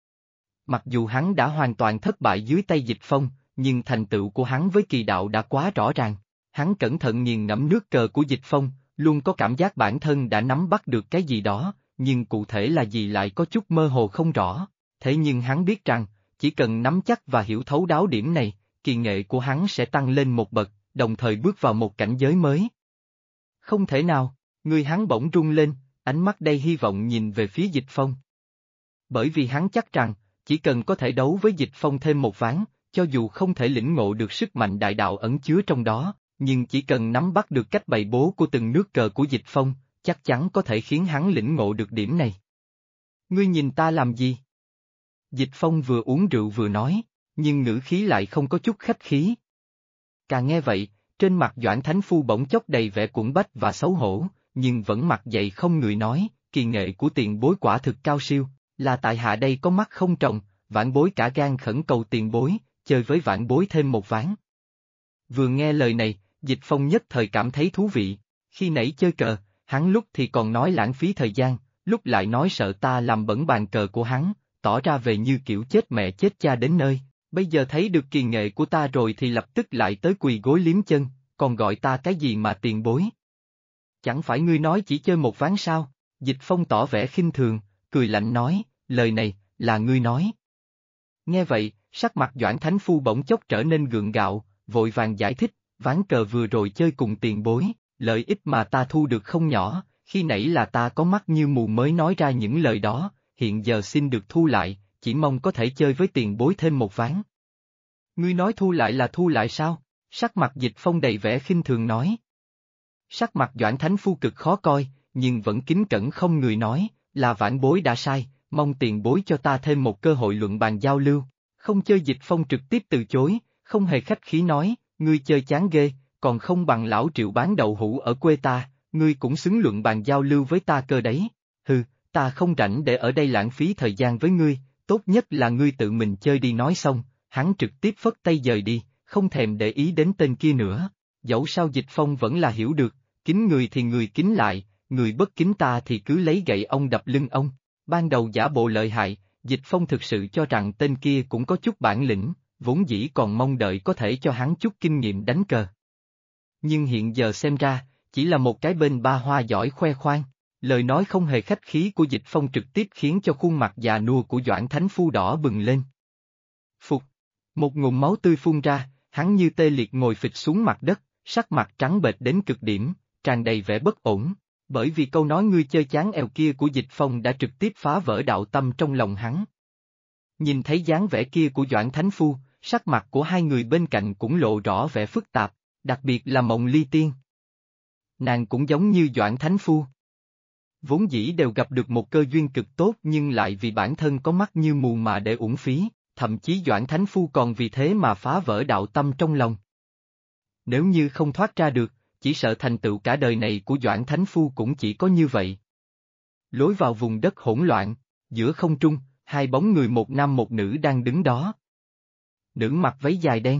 Mặc dù hắn đã hoàn toàn thất bại dưới tay Dịch Phong, nhưng thành tựu của hắn với kỳ đạo đã quá rõ ràng. Hắn cẩn thận nghiền ngẫm nước cờ của Dịch Phong, luôn có cảm giác bản thân đã nắm bắt được cái gì đó, nhưng cụ thể là gì lại có chút mơ hồ không rõ. Thế nhưng hắn biết rằng, chỉ cần nắm chắc và hiểu thấu đáo điểm này, kỳ nghệ của hắn sẽ tăng lên một bậc, đồng thời bước vào một cảnh giới mới. Không thể nào, người hắn bỗng rung lên, ánh mắt đầy hy vọng nhìn về phía Dịch Phong. Bởi vì hắn chắc rằng, chỉ cần có thể đấu với Dịch Phong thêm một ván, cho dù không thể lĩnh ngộ được sức mạnh đại đạo ẩn chứa trong đó, nhưng chỉ cần nắm bắt được cách bày bố của từng nước cờ của Dịch Phong, chắc chắn có thể khiến hắn lĩnh ngộ được điểm này. Ngươi nhìn ta làm gì? Dịch Phong vừa uống rượu vừa nói, nhưng ngữ khí lại không có chút khách khí. Càng nghe vậy, trên mặt Doãn Thánh Phu bỗng chốc đầy vẻ cuộn bách và xấu hổ, nhưng vẫn mặt dày không người nói, kỳ nghệ của tiền bối quả thực cao siêu, là tại hạ đây có mắt không tròng, vãn bối cả gan khẩn cầu tiền bối, chơi với vãn bối thêm một ván. Vừa nghe lời này, Dịch Phong nhất thời cảm thấy thú vị, khi nãy chơi cờ, hắn lúc thì còn nói lãng phí thời gian, lúc lại nói sợ ta làm bẩn bàn cờ của hắn, tỏ ra về như kiểu chết mẹ chết cha đến nơi, bây giờ thấy được kỳ nghệ của ta rồi thì lập tức lại tới quỳ gối liếm chân, còn gọi ta cái gì mà tiền bối. Chẳng phải ngươi nói chỉ chơi một ván sao? Dịch Phong tỏ vẻ khinh thường, cười lạnh nói, lời này, là ngươi nói. Nghe vậy, sắc mặt Doãn Thánh Phu bỗng chốc trở nên gượng gạo, vội vàng giải thích, ván cờ vừa rồi chơi cùng tiền bối, lợi ích mà ta thu được không nhỏ, khi nãy là ta có mắt như mù mới nói ra những lời đó, hiện giờ xin được thu lại, chỉ mong có thể chơi với tiền bối thêm một ván. Ngươi nói thu lại là thu lại sao? Sắc mặt Dịch Phong đầy vẻ khinh thường nói. Sắc mặt Doãn Thánh Phu cực khó coi, nhưng vẫn kính cẩn không người nói, là vãn bối đã sai, mong tiền bối cho ta thêm một cơ hội luận bàn giao lưu. Không chơi. Dịch Phong trực tiếp từ chối, không hề khách khí nói, ngươi chơi chán ghê, còn không bằng lão Triệu bán đậu hũ ở quê ta, ngươi cũng xứng luận bàn giao lưu với ta cơ đấy. Hừ, ta không rảnh để ở đây lãng phí thời gian với ngươi, tốt nhất là ngươi tự mình chơi đi. Nói xong, hắn trực tiếp phất tay dời đi, không thèm để ý đến tên kia nữa. Dẫu sao Dịch Phong vẫn là hiểu được, kính người thì người kính lại, người bất kính ta thì cứ lấy gậy ông đập lưng ông. Ban đầu giả bộ lợi hại, Dịch Phong thực sự cho rằng tên kia cũng có chút bản lĩnh, vốn dĩ còn mong đợi có thể cho hắn chút kinh nghiệm đánh cờ. Nhưng hiện giờ xem ra, chỉ là một cái bên ba hoa giỏi khoe khoang, lời nói không hề khách khí của Dịch Phong trực tiếp khiến cho khuôn mặt già nua của Doãn Thánh Phu đỏ bừng lên. Phục! Một ngụm máu tươi phun ra, hắn như tê liệt ngồi phịch xuống mặt đất, sắc mặt trắng bệch đến cực điểm, tràn đầy vẻ bất ổn, bởi vì câu nói ngươi chơi chán èo kia của Dịch Phong đã trực tiếp phá vỡ đạo tâm trong lòng hắn. Nhìn thấy dáng vẻ kia của Doãn Thánh Phu, sắc mặt của hai người bên cạnh cũng lộ rõ vẻ phức tạp, đặc biệt là Mộng Ly Tiên. Nàng cũng giống như Doãn Thánh Phu. Vốn dĩ đều gặp được một cơ duyên cực tốt nhưng lại vì bản thân có mắt như mù mà để uổng phí, thậm chí Doãn Thánh Phu còn vì thế mà phá vỡ đạo tâm trong lòng. Nếu như không thoát ra được, chỉ sợ thành tựu cả đời này của Doãn Thánh Phu cũng chỉ có như vậy. Lối vào vùng đất hỗn loạn, giữa không trung, hai bóng người một nam một nữ đang đứng đó. Nữ mặc váy dài đen.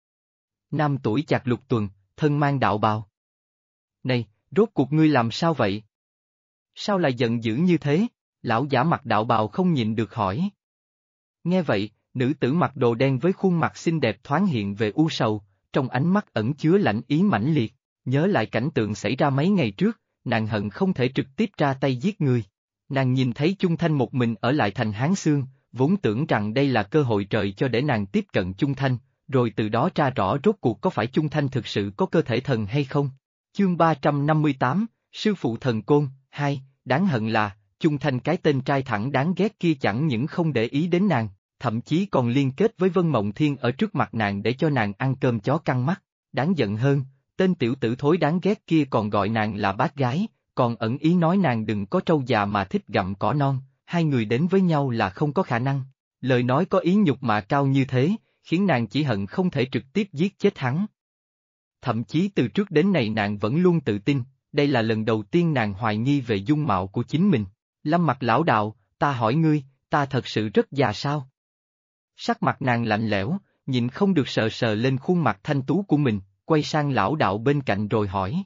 Nam tuổi chạc lục tuần, thân mang đạo bào. Này, rốt cuộc ngươi làm sao vậy? Sao lại giận dữ như thế? Lão giả mặc đạo bào không nhịn được hỏi. Nghe vậy, nữ tử mặc đồ đen với khuôn mặt xinh đẹp thoáng hiện về u sầu, trong ánh mắt ẩn chứa lãnh ý mãnh liệt, nhớ lại cảnh tượng xảy ra mấy ngày trước, nàng hận không thể trực tiếp ra tay giết người. Nàng nhìn thấy Chung Thanh một mình ở lại thành Hán Xương, vốn tưởng rằng đây là cơ hội trời cho để nàng tiếp cận Chung Thanh, rồi từ đó tra rõ rốt cuộc có phải Chung Thanh thực sự có cơ thể thần hay không. Chương 358, Sư Phụ Thần Côn, 2, đáng hận là, Chung Thanh cái tên trai thẳng đáng ghét kia chẳng những không để ý đến nàng, thậm chí còn liên kết với Vân Mộng Thiên ở trước mặt nàng để cho nàng ăn cơm chó căng mắt. Đáng giận hơn, tên tiểu tử thối đáng ghét kia còn gọi nàng là bác gái, còn ẩn ý nói nàng đừng có trâu già mà thích gặm cỏ non, hai người đến với nhau là không có khả năng. Lời nói có ý nhục mạ cao như thế, khiến nàng chỉ hận không thể trực tiếp giết chết hắn. Thậm chí từ trước đến nay nàng vẫn luôn tự tin, đây là lần đầu tiên nàng hoài nghi về dung mạo của chính mình. Lâm Mặc lão đạo, ta hỏi ngươi, ta thật sự rất già sao? Sắc mặt nàng lạnh lẽo, nhịn không được sờ sờ lên khuôn mặt thanh tú của mình, quay sang lão đạo bên cạnh rồi hỏi.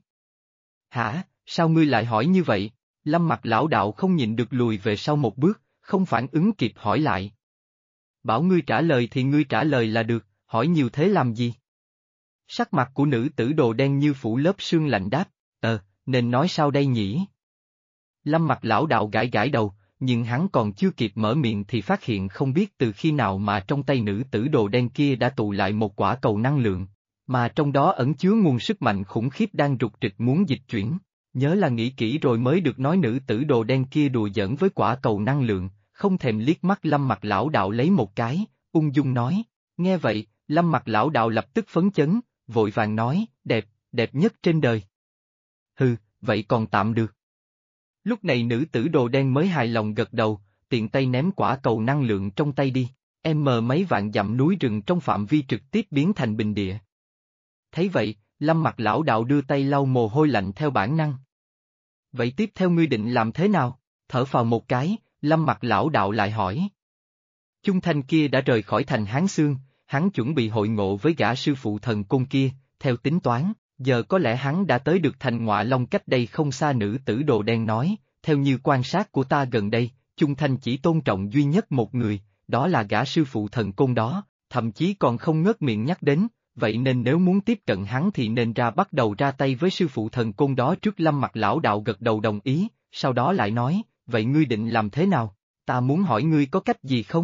Hả, sao ngươi lại hỏi như vậy? Lâm Mặc lão đạo không nhịn được lùi về sau một bước, không phản ứng kịp hỏi lại. Bảo ngươi trả lời thì ngươi trả lời là được, hỏi nhiều thế làm gì? Sắc mặt của nữ tử đồ đen như phủ lớp sương lạnh đáp, nên nói sao đây nhỉ? Lâm Mặc lão đạo gãi gãi đầu, nhưng hắn còn chưa kịp mở miệng thì phát hiện không biết từ khi nào mà trong tay nữ tử đồ đen kia đã tụ lại một quả cầu năng lượng, mà trong đó ẩn chứa nguồn sức mạnh khủng khiếp đang rục rịch muốn dịch chuyển. Nhớ là nghĩ kỹ rồi mới được nói. Nữ tử đồ đen kia đùa giỡn với quả cầu năng lượng, không thèm liếc mắt Lâm Mặc lão đạo lấy một cái, ung dung nói. Nghe vậy, Lâm Mặc lão đạo lập tức phấn chấn, vội vàng nói, đẹp, đẹp nhất trên đời. Hừ, vậy còn tạm được. Lúc này nữ tử đồ đen mới hài lòng gật đầu, tiện tay ném quả cầu năng lượng trong tay đi. mấy vạn dặm núi rừng trong phạm vi trực tiếp biến thành bình địa. Thấy vậy, Lâm Mặc lão đạo đưa tay lau mồ hôi lạnh theo bản năng. Vậy tiếp theo ngươi định làm thế nào? Thở phào một cái, Lâm Mặc lão đạo lại hỏi. Chung Thanh kia đã rời khỏi thành Hán Xương, hắn chuẩn bị hội ngộ với gã sư phụ thần côn kia, theo tính toán, giờ có lẽ hắn đã tới được thành Ngọa Long cách đây không xa. Nữ tử đồ đen nói, theo như quan sát của ta gần đây, Chung Thanh chỉ tôn trọng duy nhất một người, đó là gã sư phụ thần côn đó, thậm chí còn không ngớt miệng nhắc đến, vậy nên nếu muốn tiếp cận hắn thì nên bắt đầu ra tay với sư phụ thần côn đó trước. Lâm Mặc lão đạo gật đầu đồng ý, sau đó lại nói, vậy ngươi định làm thế nào? Ta muốn hỏi ngươi có cách gì không?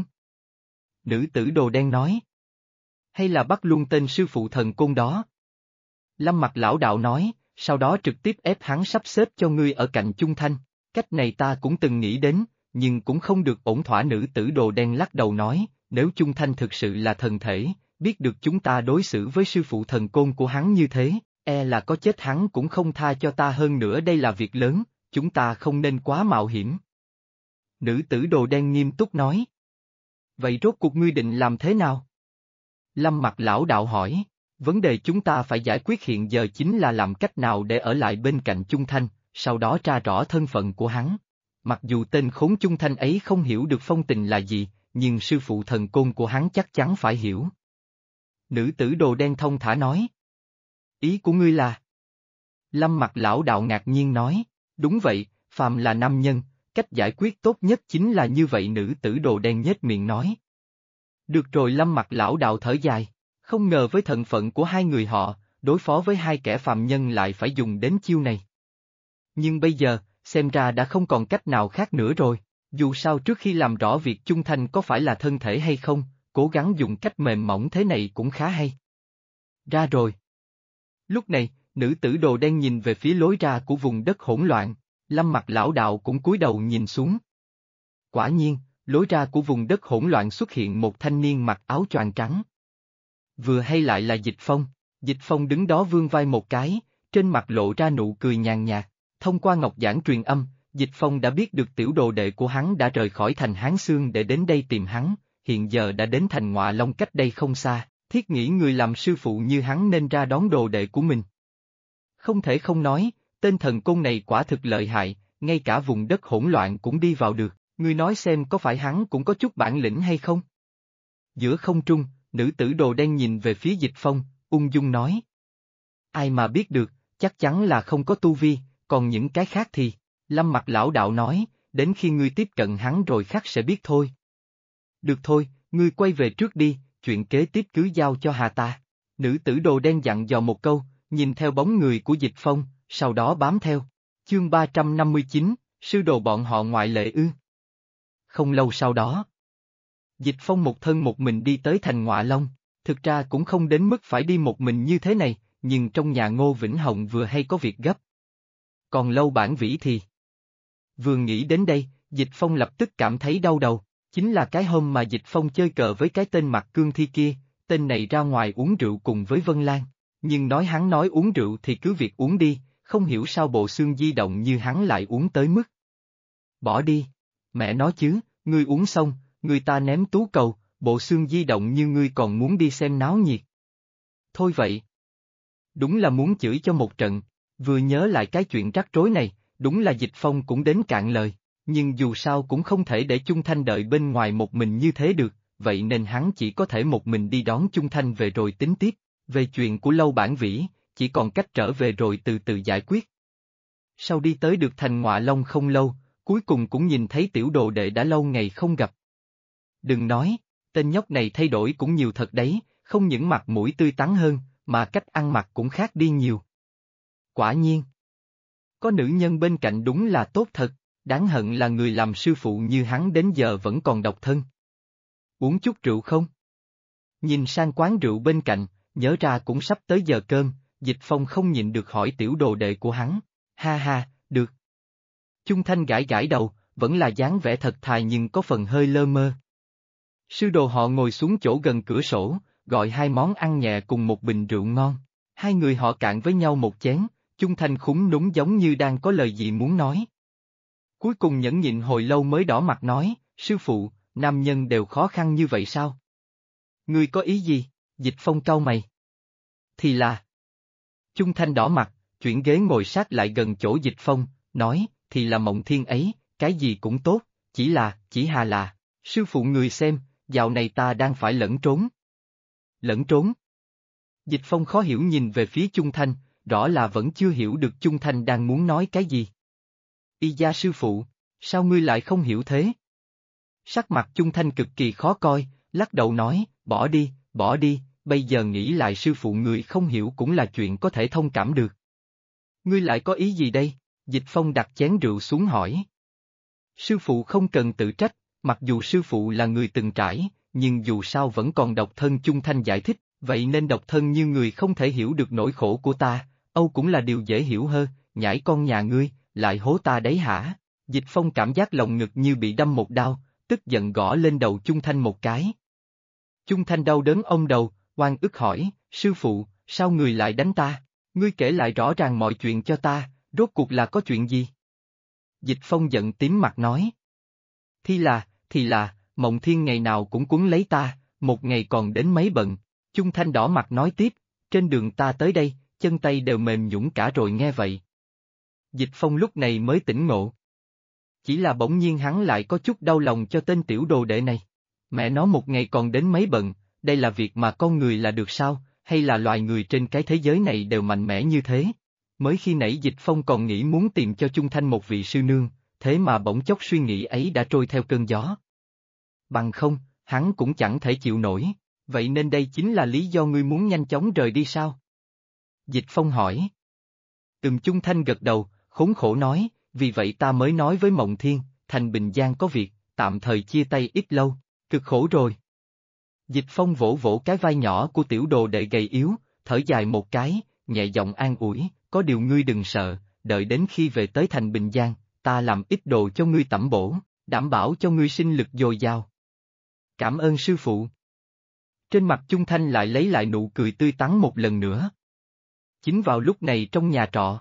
Nữ tử đồ đen nói. Hay là bắt luôn tên sư phụ thần côn đó? Lâm Mặc lão đạo nói, sau đó trực tiếp ép hắn sắp xếp cho ngươi ở cạnh Chung Thanh. Cách này ta cũng từng nghĩ đến, nhưng cũng không được ổn thỏa. Nữ tử đồ đen lắc đầu nói, nếu Chung Thanh thực sự là thần thể, biết được chúng ta đối xử với sư phụ thần côn của hắn như thế, là có chết hắn cũng không tha cho ta. Hơn nữa đây là việc lớn, chúng ta không nên quá mạo hiểm. Nữ tử đồ đen nghiêm túc nói. Vậy rốt cuộc ngươi định làm thế nào? Lâm Mặc lão đạo hỏi, vấn đề chúng ta phải giải quyết hiện giờ chính là làm cách nào để ở lại bên cạnh Chung Thanh, sau đó tra rõ thân phận của hắn. Mặc dù tên khốn Chung Thanh ấy không hiểu được phong tình là gì, nhưng sư phụ thần côn của hắn chắc chắn phải hiểu. Nữ tử đồ đen thông thả nói. Ý của ngươi là? Lâm Mặc lão đạo ngạc nhiên nói, đúng vậy, phàm là nam nhân, cách giải quyết tốt nhất chính là như vậy. Nữ tử đồ đen nhếch miệng nói. Được rồi. Lâm Mặc lão đạo thở dài, không ngờ với thân phận của hai người họ, đối phó với hai kẻ phàm nhân lại phải dùng đến chiêu này. Nhưng bây giờ, xem ra đã không còn cách nào khác nữa rồi, dù sao trước khi làm rõ việc Chung Thanh có phải là thân thể hay không, cố gắng dùng cách mềm mỏng thế này cũng khá hay. Ra rồi. Lúc này, nữ tử đồ đen nhìn về phía lối ra của vùng đất hỗn loạn, Lâm Mặc lão đạo cũng cúi đầu nhìn xuống. Quả nhiên, lối ra của vùng đất hỗn loạn xuất hiện một thanh niên mặc áo choàng trắng. Vừa hay lại là Dịch Phong. Dịch Phong đứng đó vươn vai một cái, trên mặt lộ ra nụ cười nhàn nhạt. Thông qua ngọc giản truyền âm, Dịch Phong đã biết được tiểu đồ đệ của hắn đã rời khỏi thành Hán Xương để đến đây tìm hắn, hiện giờ đã đến thành Ngọa Long cách đây không xa, thiết nghĩ người làm sư phụ như hắn nên ra đón đồ đệ của mình. Không thể không nói, tên thần côn này quả thực lợi hại, ngay cả vùng đất hỗn loạn cũng đi vào được, ngươi nói xem có phải hắn cũng có chút bản lĩnh hay không? Giữa không trung, nữ tử đồ đen nhìn về phía Dịch Phong, ung dung nói. Ai mà biết được, chắc chắn là không có tu vi, còn những cái khác thì, Lâm Mặc lão đạo nói, đến khi ngươi tiếp cận hắn rồi khắc sẽ biết thôi. Được thôi, ngươi quay về trước đi, chuyện kế tiếp cứ giao cho Hà ta. Nữ tử đồ đen dặn dò một câu, nhìn theo bóng người của Dịch Phong, sau đó bám theo. Chương 359, sư đồ bọn họ ngoại lệ ư. Không lâu sau đó, Dịch Phong một thân một mình đi tới thành Ngọa Long, thực ra cũng không đến mức phải đi một mình như thế này, nhưng trong nhà Ngô Vĩnh Hồng vừa hay có việc gấp. Còn Lâu Bản Vĩ thì... Vừa nghĩ đến đây, Dịch Phong lập tức cảm thấy đau đầu, chính là cái hôm mà Dịch Phong chơi cờ với cái tên Mạc Cương Thi kia, tên này ra ngoài uống rượu cùng với Vân Lan, nhưng hắn nói uống rượu thì cứ việc uống đi, không hiểu sao bộ xương di động như hắn lại uống tới mức. Bỏ đi, mẹ nói chứ, ngươi uống xong, người ta ném tú cầu, bộ xương di động như ngươi còn muốn đi xem náo nhiệt. Thôi vậy. Đúng là muốn chửi cho một trận, vừa nhớ lại cái chuyện rắc rối này, đúng là Dịch Phong cũng đến cạn lời, nhưng dù sao cũng không thể để Chung Thanh đợi bên ngoài một mình như thế được, vậy nên hắn chỉ có thể một mình đi đón Chung Thanh về rồi tính tiếp, về chuyện của Lâu Bản Vĩ, chỉ còn cách trở về rồi từ từ giải quyết. Sau đi tới được thành Ngọa Long không lâu, cuối cùng cũng nhìn thấy tiểu đồ đệ đã lâu ngày không gặp. Đừng nói, tên nhóc này thay đổi cũng nhiều thật đấy, không những mặt mũi tươi tắn hơn, mà cách ăn mặc cũng khác đi nhiều. Quả nhiên. Có nữ nhân bên cạnh đúng là tốt thật, đáng hận là người làm sư phụ như hắn đến giờ vẫn còn độc thân. Uống chút rượu không? Nhìn sang quán rượu bên cạnh, nhớ ra cũng sắp tới giờ cơm, Dịch Phong không nhịn được hỏi tiểu đồ đệ của hắn, ha ha, được. Chung Thanh gãi gãi đầu, vẫn là dáng vẻ thật thà nhưng có phần hơi lơ mơ. Sư đồ họ ngồi xuống chỗ gần cửa sổ, gọi hai món ăn nhẹ cùng một bình rượu ngon, hai người họ cạn với nhau một chén, Chung Thanh khúm núm giống như đang có lời gì muốn nói. Cuối cùng nhẫn nhịn hồi lâu mới đỏ mặt nói, sư phụ, Nam nhân đều khó khăn như vậy sao? Ngươi có ý gì? Dịch Phong cau mày. Thì là. Chung Thanh đỏ mặt, chuyển ghế ngồi sát lại gần chỗ Dịch Phong, nói, thì là Mộng Thiên ấy, cái gì cũng tốt, chỉ hà là, sư phụ người xem, dạo này ta đang phải lẫn trốn. Lẫn trốn? Dịch Phong khó hiểu nhìn về phía Chung Thanh, rõ là vẫn chưa hiểu được Chung Thanh đang muốn nói cái gì. Y gia sư phụ, sao ngươi lại không hiểu thế? Sắc mặt Chung Thanh cực kỳ khó coi, lắc đầu nói, bỏ đi, bây giờ nghĩ lại sư phụ người không hiểu cũng là chuyện có thể thông cảm được. Ngươi lại có ý gì đây? Dịch Phong đặt chén rượu xuống hỏi. Sư phụ không cần tự trách, mặc dù sư phụ là người từng trải, nhưng dù sao vẫn còn độc thân. Chung Thanh giải thích, vậy nên độc thân như người không thể hiểu được nỗi khổ của ta, Âu cũng là điều dễ hiểu hơn, nhãi con nhà ngươi, lại hố ta đấy hả? Dịch Phong cảm giác lòng ngực như bị đâm một đao, tức giận gõ lên đầu Chung Thanh một cái. Chung Thanh đau đớn ôm đầu, oan ức hỏi, sư phụ, sao người lại đánh ta? Ngươi kể lại rõ ràng mọi chuyện cho ta, rốt cuộc là có chuyện gì? Dịch Phong giận tím mặt nói. Thì là, Mộng Thiên ngày nào cũng quấn lấy ta, một ngày còn đến mấy bận. Chung Thanh đỏ mặt nói tiếp, trên đường ta tới đây, chân tay đều mềm nhũn cả rồi nghe vậy. Dịch Phong lúc này mới tỉnh ngộ. Chỉ là bỗng nhiên hắn lại có chút đau lòng cho tên tiểu đồ đệ này. Mẹ nó một ngày còn đến mấy bận, đây là việc mà con người là được sao, hay là loài người trên cái thế giới này đều mạnh mẽ như thế? Mới khi nãy Dịch Phong còn nghĩ muốn tìm cho Chung Thanh một vị sư nương, thế mà bỗng chốc suy nghĩ ấy đã trôi theo cơn gió. Bằng không, hắn cũng chẳng thể chịu nổi, vậy nên đây chính là lý do ngươi muốn nhanh chóng rời đi sao? Dịch Phong hỏi. Chung Thanh gật đầu, khốn khổ nói, vì vậy ta mới nói với Mộng Thiên, thành Bình Giang có việc, tạm thời chia tay ít lâu, cực khổ rồi. Dịch Phong vỗ vỗ cái vai nhỏ của tiểu đồ đệ gầy yếu, thở dài một cái, nhẹ giọng an ủi, có điều ngươi đừng sợ, đợi đến khi về tới thành Bình Giang, ta làm ít đồ cho ngươi tẩm bổ, đảm bảo cho ngươi sinh lực dồi dào. Cảm ơn sư phụ. Trên mặt Chung Thanh lại lấy lại nụ cười tươi tắn một lần nữa. Chính vào lúc này trong nhà trọ,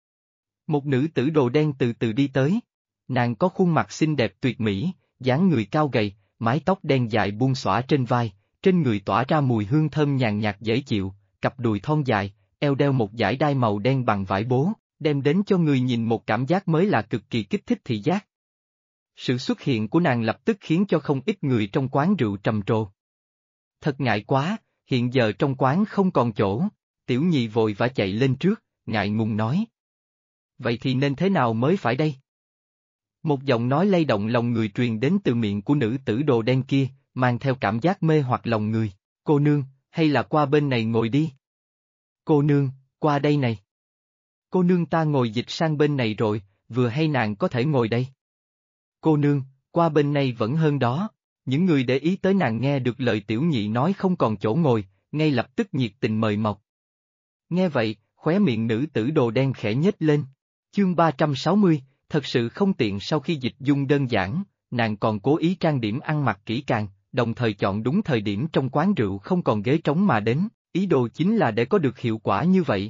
một nữ tử đồ đen từ từ đi tới. Nàng có khuôn mặt xinh đẹp tuyệt mỹ, dáng người cao gầy, mái tóc đen dài buông xõa trên vai, trên người tỏa ra mùi hương thơm nhàn nhạt dễ chịu, cặp đùi thon dài, eo đeo một dải đai màu đen bằng vải bố, đem đến cho người nhìn một cảm giác mới là cực kỳ kích thích thị giác. Sự xuất hiện của nàng lập tức khiến cho không ít người trong quán rượu trầm trồ. Thật ngại quá, hiện giờ trong quán không còn chỗ, tiểu nhị vội vã chạy lên trước, ngại ngùng nói. Vậy thì nên thế nào mới phải đây? Một giọng nói lay động lòng người truyền đến từ miệng của nữ tử đồ đen kia, mang theo cảm giác mê hoặc lòng người. Cô nương, hay là qua bên này ngồi đi? Cô nương, qua đây này. Cô nương ta ngồi dịch sang bên này rồi, vừa hay nàng có thể ngồi đây. Cô nương, qua bên này vẫn hơn đó. Những người để ý tới nàng nghe được lời tiểu nhị nói không còn chỗ ngồi, ngay lập tức nhiệt tình mời mọc. Nghe vậy, khóe miệng nữ tử đồ đen khẽ nhếch lên. Chương 360, thật sự không tiện. Sau khi dịch dung đơn giản, nàng còn cố ý trang điểm ăn mặc kỹ càng, đồng thời chọn đúng thời điểm trong quán rượu không còn ghế trống mà đến, ý đồ chính là để có được hiệu quả như vậy.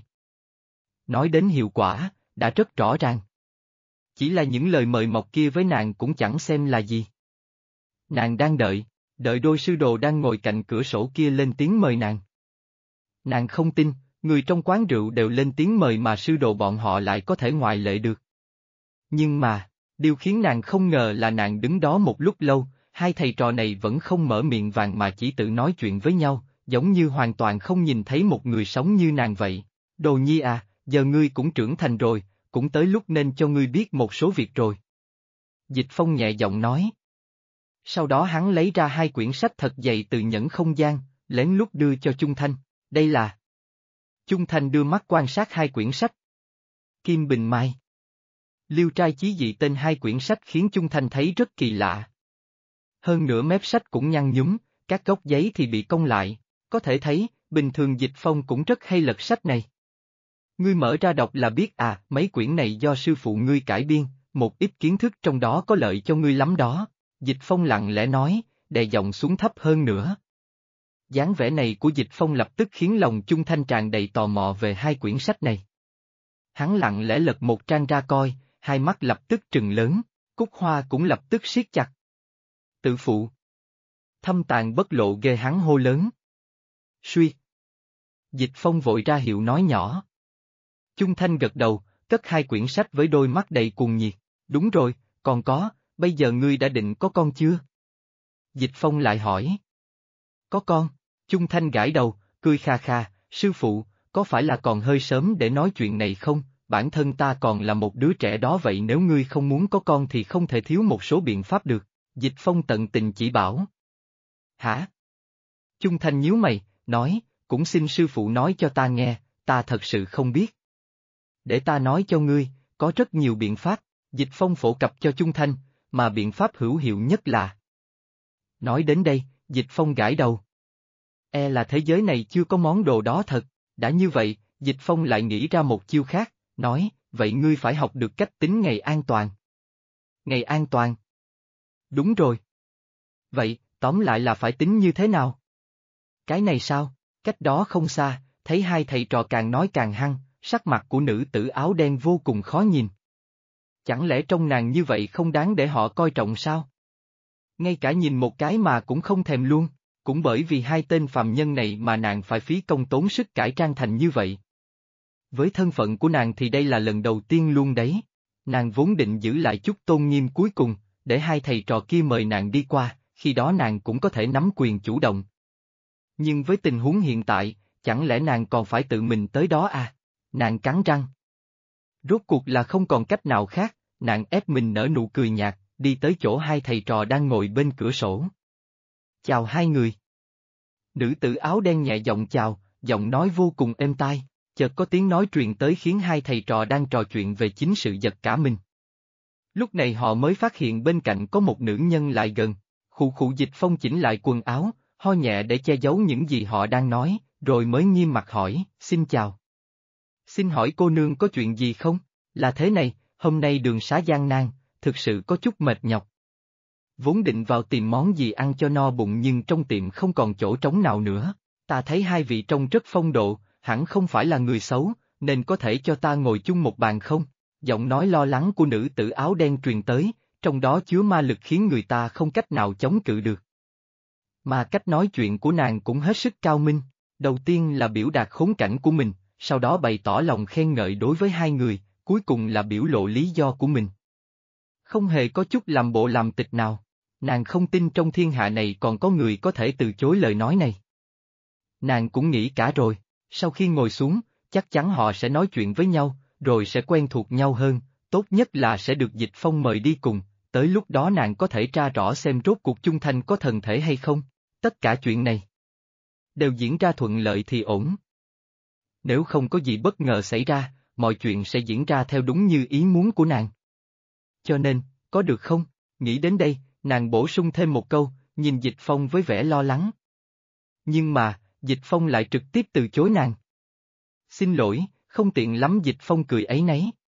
Nói đến hiệu quả, đã rất rõ ràng. Chỉ là những lời mời mọc kia với nàng cũng chẳng xem là gì. Nàng đang đợi đôi sư đồ đang ngồi cạnh cửa sổ kia lên tiếng mời nàng. Nàng không tin, người trong quán rượu đều lên tiếng mời mà sư đồ bọn họ lại có thể ngoại lệ được. Nhưng mà, điều khiến nàng không ngờ là nàng đứng đó một lúc lâu, hai thầy trò này vẫn không mở miệng vàng mà chỉ tự nói chuyện với nhau, giống như hoàn toàn không nhìn thấy một người sống như nàng vậy. Đồ nhi à, giờ ngươi cũng trưởng thành rồi, cũng tới lúc nên cho ngươi biết một số việc rồi. Dịch Phong nhẹ giọng nói. Sau đó hắn lấy ra hai quyển sách thật dày từ nhẫn không gian, lén lút đưa cho Chung Thanh, đây là... Chung Thanh đưa mắt quan sát hai quyển sách. Kim Bình Mai. Liêu trai chí dị tên hai quyển sách khiến Chung Thanh thấy rất kỳ lạ. Hơn nữa mép sách cũng nhăn nhúm, các góc giấy thì bị cong lại, có thể thấy, bình thường Dịch Phong cũng rất hay lật sách này. Ngươi mở ra đọc là biết à, mấy quyển này do sư phụ ngươi cải biên, một ít kiến thức trong đó có lợi cho ngươi lắm đó. Dịch Phong lặng lẽ nói, đè giọng xuống thấp hơn nữa. Dáng vẻ này của Dịch Phong lập tức khiến lòng Chung Thanh tràn đầy tò mò về hai quyển sách này. Hắn lặng lẽ lật một trang ra coi, hai mắt lập tức trừng lớn, cúc hoa cũng lập tức siết chặt. Tự phụ. Thâm tàng bất lộ ghê hắn hô lớn. Suy. Dịch Phong vội ra hiệu nói nhỏ. Chung Thanh gật đầu, cất hai quyển sách với đôi mắt đầy cuồng nhiệt. Đúng rồi, còn có, bây giờ ngươi đã định có con chưa? Dịch Phong lại hỏi. Có con, Chung Thanh gãi đầu, cười kha kha, sư phụ, có phải là còn hơi sớm để nói chuyện này không? Bản thân ta còn là một đứa trẻ đó vậy nếu ngươi không muốn có con thì không thể thiếu một số biện pháp được. Dịch Phong tận tình chỉ bảo. Hả? Chung Thanh nhíu mày, nói, cũng xin sư phụ nói cho ta nghe, ta thật sự không biết. Để ta nói cho ngươi, có rất nhiều biện pháp, Dịch Phong phổ cập cho Chung Thanh, mà biện pháp hữu hiệu nhất là. Nói đến đây, Dịch Phong gãi đầu. Là thế giới này chưa có món đồ đó thật, đã như vậy, Dịch Phong lại nghĩ ra một chiêu khác, nói, vậy ngươi phải học được cách tính ngày an toàn. Ngày an toàn? Đúng rồi. Vậy, tóm lại là phải tính như thế nào? Cái này sao? Cách đó không xa, thấy hai thầy trò càng nói càng hăng, sắc mặt của nữ tử áo đen vô cùng khó nhìn. Chẳng lẽ trông nàng như vậy không đáng để họ coi trọng sao? Ngay cả nhìn một cái mà cũng không thèm luôn, cũng bởi vì hai tên phàm nhân này mà nàng phải phí công tốn sức cải trang thành như vậy. Với thân phận của nàng thì đây là lần đầu tiên luôn đấy. Nàng vốn định giữ lại chút tôn nghiêm cuối cùng, để hai thầy trò kia mời nàng đi qua, khi đó nàng cũng có thể nắm quyền chủ động. Nhưng với tình huống hiện tại, chẳng lẽ nàng còn phải tự mình tới đó à? Nàng cắn răng. Rốt cuộc là không còn cách nào khác, nàng ép mình nở nụ cười nhạt, đi tới chỗ hai thầy trò đang ngồi bên cửa sổ. Chào hai người. Nữ tử áo đen nhẹ giọng chào, giọng nói vô cùng êm tai, chợt có tiếng nói truyền tới khiến hai thầy trò đang trò chuyện về chính sự giật cả mình. Lúc này họ mới phát hiện bên cạnh có một nữ nhân lại gần, khụ Dịch Phong chỉnh lại quần áo, ho nhẹ để che giấu những gì họ đang nói, rồi mới nghiêm mặt hỏi, xin chào. Xin hỏi cô nương có chuyện gì không? Là thế này, hôm nay đường xá gian nan, thực sự có chút mệt nhọc. Vốn định vào tìm món gì ăn cho no bụng nhưng trong tiệm không còn chỗ trống nào nữa. Ta thấy hai vị trông rất phong độ, hẳn không phải là người xấu, nên có thể cho ta ngồi chung một bàn không? Giọng nói lo lắng của nữ tử áo đen truyền tới, trong đó chứa ma lực khiến người ta không cách nào chống cự được. Mà cách nói chuyện của nàng cũng hết sức cao minh, đầu tiên là biểu đạt khốn cảnh của mình, sau đó bày tỏ lòng khen ngợi đối với hai người, cuối cùng là biểu lộ lý do của mình. Không hề có chút làm bộ làm tịch nào, nàng không tin trong thiên hạ này còn có người có thể từ chối lời nói này. Nàng cũng nghĩ cả rồi, sau khi ngồi xuống, chắc chắn họ sẽ nói chuyện với nhau, rồi sẽ quen thuộc nhau hơn, tốt nhất là sẽ được Dịch Phong mời đi cùng, tới lúc đó nàng có thể tra rõ xem rốt cuộc Chung Thanh có thần thể hay không, tất cả chuyện này đều diễn ra thuận lợi thì ổn. Nếu không có gì bất ngờ xảy ra, mọi chuyện sẽ diễn ra theo đúng như ý muốn của nàng. Cho nên, có được không? Nghĩ đến đây, nàng bổ sung thêm một câu, nhìn Dịch Phong với vẻ lo lắng. Nhưng mà, Dịch Phong lại trực tiếp từ chối nàng. Xin lỗi, không tiện lắm. Dịch Phong cười áy náy.